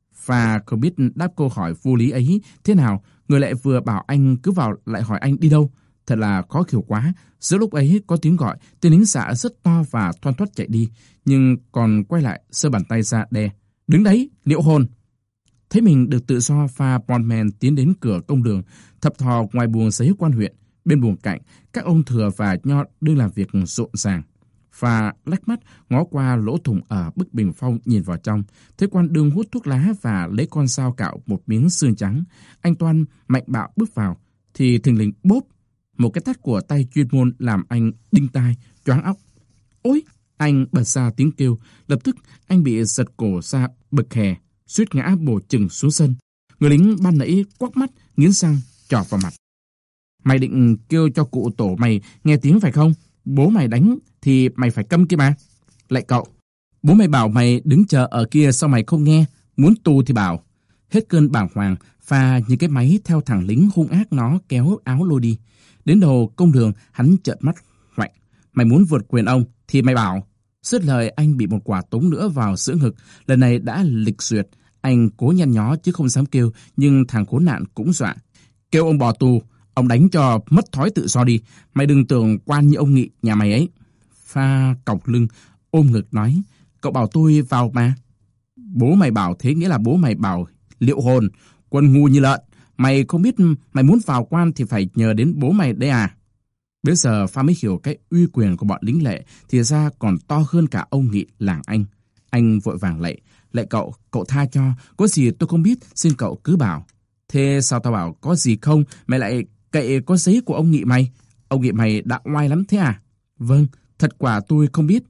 Pha không biết đáp câu hỏi vô lý ấy thế nào. Người lại vừa bảo anh cứ vào lại hỏi anh đi đâu. Thật là khó hiểu quá. Giữa lúc ấy có tiếng gọi, tên lính xạ rất to và thoăn thoắt chạy đi, nhưng còn quay lại giơ bàn tay ra đe. Đứng đấy, Liệu Hồn. Thấy mình được tự do, Pha Bondman tiến đến cửa công đường, thập thò ngoài buồng giấy quan huyện. Bên buồng cạnh, các ông Thừa và Nho đang làm việc rộn ràng. Pha lách mắt ngó qua lỗ thủng ở bức bình phong nhìn vào trong, thấy quan đương hút thuốc lá và lấy con dao cạo một miếng xương trắng. Anh toan mạnh bạo bước vào, thì thình lình bốp, một cái tát của tay chuyên môn làm anh đinh tai, choáng óc. Ôi! Anh bật ra tiếng kêu, lập tức anh bị giật cổ ra bực hè, suýt ngã bổ chừng xuống sân. Người lính ban nãy quắc mắt, nghiến răng, chỏ vào mặt. Mày định kêu cho cụ tổ mày nghe tiếng phải không? Bố mày đánh thì mày phải câm kia mà. Lại cậu, bố mày bảo mày đứng chờ ở kia sao mày không nghe? Muốn tù thì bảo. Hết cơn bàng hoàng, Pha như cái máy theo thằng lính hung ác nó kéo áo lôi đi. Đến đầu công đường, hắn trợn mắt hoạnh. Mày muốn vượt quyền ông thì mày bảo. Dứt lời, anh bị một quả tống nữa vào giữa ngực. Lần này đã lịch duyệt. Anh cố nhăn nhó chứ không dám kêu, nhưng thằng khốn nạn cũng dọa. Kêu ông bỏ tù, ông đánh cho mất thói tự do đi. Mày đừng tưởng quan như ông Nghị nhà mày ấy. Pha còng lưng, ôm ngực nói, cậu bảo tôi vào mà. Bố mày bảo thế nghĩa là bố mày bảo Liệu Hồn, quân ngu như lợn. Mày không biết mày muốn vào quan thì phải nhờ đến bố mày đây à? Bây giờ Pha mới hiểu cái uy quyền của bọn lính Lệ thì ra còn to hơn cả ông Nghị làng anh. Anh vội vàng lạy, lạy cậu, cậu tha cho, có gì tôi không biết, xin cậu cứ bảo. Thế sao tao bảo có gì không, mày lại cậy có giấy của ông Nghị mày? Ông Nghị mày đã oai lắm thế à? Vâng, thật quả tôi không biết.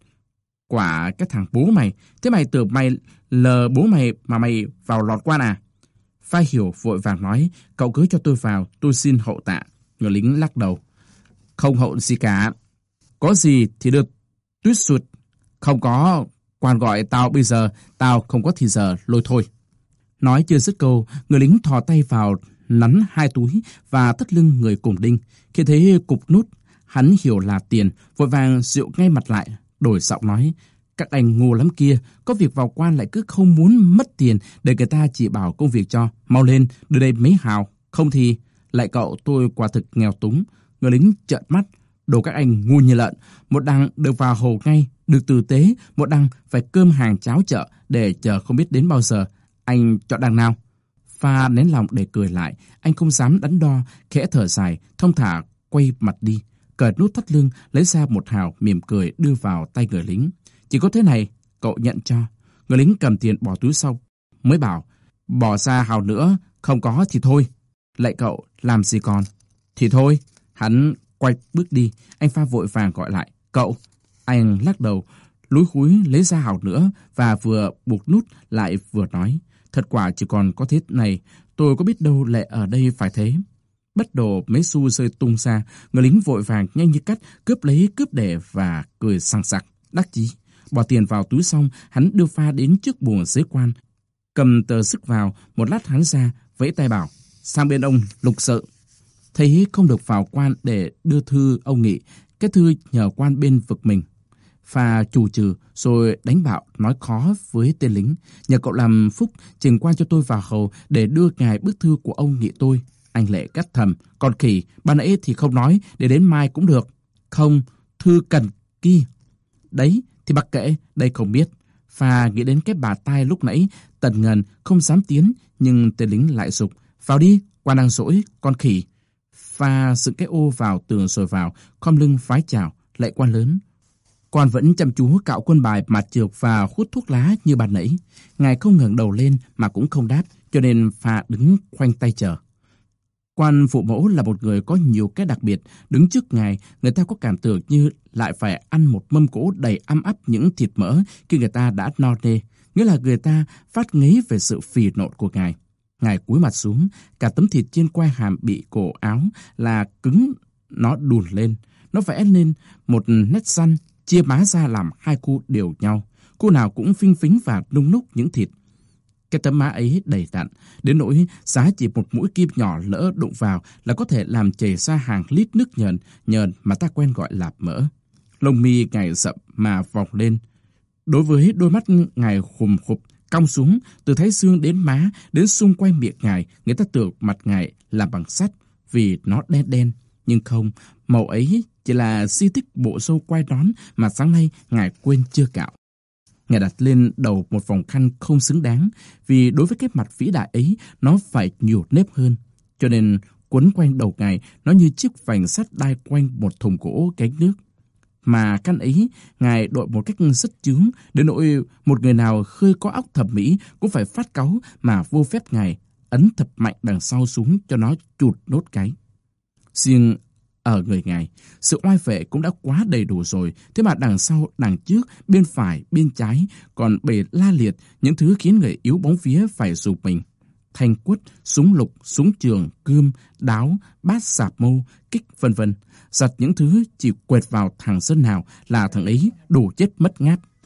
Quả cái thằng bố mày, thế mày tưởng mày lờ bố mày mà mày vào lọt quan à? Pha hiểu vội vàng nói, cậu cứ cho tôi vào, tôi xin hậu tạ. Người lính lắc đầu. Không hậu gì cả. Có gì thì được tuyết sụt. Không có, quan gọi tao bây giờ, tao không có thì giờ, lôi thôi. Nói chưa dứt câu, người lính thò tay vào, nắn hai túi và thắt lưng người cùng đinh. Khi thấy cục nút, hắn hiểu là tiền, vội vàng dịu ngay mặt lại, đổi giọng nói. Các anh ngu lắm kia, có việc vào quan lại cứ không muốn mất tiền để người ta chỉ bảo công việc cho. Mau lên, đưa đây mấy hào. Không thì, lại cậu tôi quả thực nghèo túng. Người lính trợn mắt, đồ các anh ngu như lợn. Một đằng được vào hầu ngay, được tử tế, một đằng phải cơm hàng cháo chợ để chờ không biết đến bao giờ. Anh chọn đằng nào? Pha nén lòng để cười lại, anh không dám đắn đo, khẽ thở dài, thông thả quay mặt đi, cởi nút thắt lưng, lấy ra một hào, mỉm cười đưa vào tay người lính. Chỉ có thế này, cậu nhận cho. Người lính cầm tiền bỏ túi sau, mới bảo, bỏ ra hào nữa, không có thì thôi. Lại cậu, làm gì còn? Thì thôi. Hắn quay bước đi, anh Pha vội vàng gọi lại, cậu. Anh lắc đầu, lúi húi lấy ra hào nữa và vừa buộc nút lại vừa nói, Thật quả chỉ còn có thế này, tôi có biết đâu lại ở đây phải thế. Bất đồ mấy xu rơi tung ra, người lính vội vàng nhanh như cắt cướp lấy cướp để và cười sằng sặc, đắc chí. Bỏ tiền vào túi xong, hắn đưa pha đến trước buồng giới quan, cầm tờ sức vào, một lát hắn ra, vẫy tay bảo, sang bên ông lục sự. Thấy không được vào quan để đưa thư ông Nghị, cái thư nhờ quan bên vực mình. Pha chù trừ rồi đánh bạo nói khó với tên lính, nhờ cậu làm phúc trình quan cho tôi vào hầu để đưa ngài bức thư của ông Nghị tôi. Anh Lệ gắt thầm, còn khỉ, ban nãy thì không nói, để đến mai cũng được. Không, thư cần kia. Đấy, thì mặc kệ, đây không biết. Pha nghĩ đến cái bà tai lúc nãy, tần ngần, không dám tiến, nhưng tên lính lại giục, vào đi, quan đang rỗi, con khỉ. Pha dựng cái ô vào tường rồi vào, khom lưng phái chào, lạy quan lớn. Quan vẫn chăm chú cạo quân bài mặt trược và hút thuốc lá như ban nãy. Ngài không ngẩng đầu lên mà cũng không đáp, cho nên Pha đứng khoanh tay chờ. Quan phụ mẫu là một người có nhiều cái đặc biệt, đứng trước ngài, người ta có cảm tưởng như lại phải ăn một mâm cỗ đầy âm ắp những thịt mỡ khi người ta đã no nê, nghĩa là người ta phát ngấy về sự phì nộn của ngài. Ngài cúi mặt xuống, cả tấm thịt trên quai hàm bị cổ áo là cứng, nó đùn lên, nó vẽ lên một nét xăn, chia má ra làm hai khu đều nhau, khu nào cũng phinh phính và nung núc những thịt. Cái tấm má ấy đầy đặn, đến nỗi giá chỉ một mũi kim nhỏ lỡ đụng vào là có thể làm chảy ra hàng lít nước nhờn, nhờn mà ta quen gọi là mỡ. Lông mi ngài rậm mà vòng lên. Đối với đôi mắt ngài khùm khụp, cong xuống, từ thái dương đến má, đến xung quanh miệng ngài, người ta tưởng mặt ngài là bằng sắt vì nó đen đen. Nhưng không, màu ấy chỉ là di tích bộ râu quai nón mà sáng nay ngài quên chưa cạo. Ngài đặt lên đầu một vòng khăn không xứng đáng, vì đối với cái mặt vĩ đại ấy, nó phải nhiều nếp hơn. Cho nên quấn quanh đầu ngài, nó như chiếc vành sắt đai quanh một thùng gỗ gánh nước. Mà khăn ấy, ngài đội một cách rất chướng, đến nỗi một người nào khơi có óc thẩm mỹ cũng phải phát cáu mà vô phép ngài ấn thật mạnh đằng sau xuống cho nó chụt nốt cái. Riêng ở người ngài, sự oai vệ cũng đã quá đầy đủ rồi, thế mà đằng sau, đằng trước, bên phải, bên trái còn bày la liệt những thứ khiến người yếu bóng vía phải rụt mình. Thanh quất, súng lục, súng trường, cươm, đáo, bát sạp mâu, kích vân vân, giật những thứ chỉ quệt vào thằng dân nào là thằng ấy đổ chết mất ngát.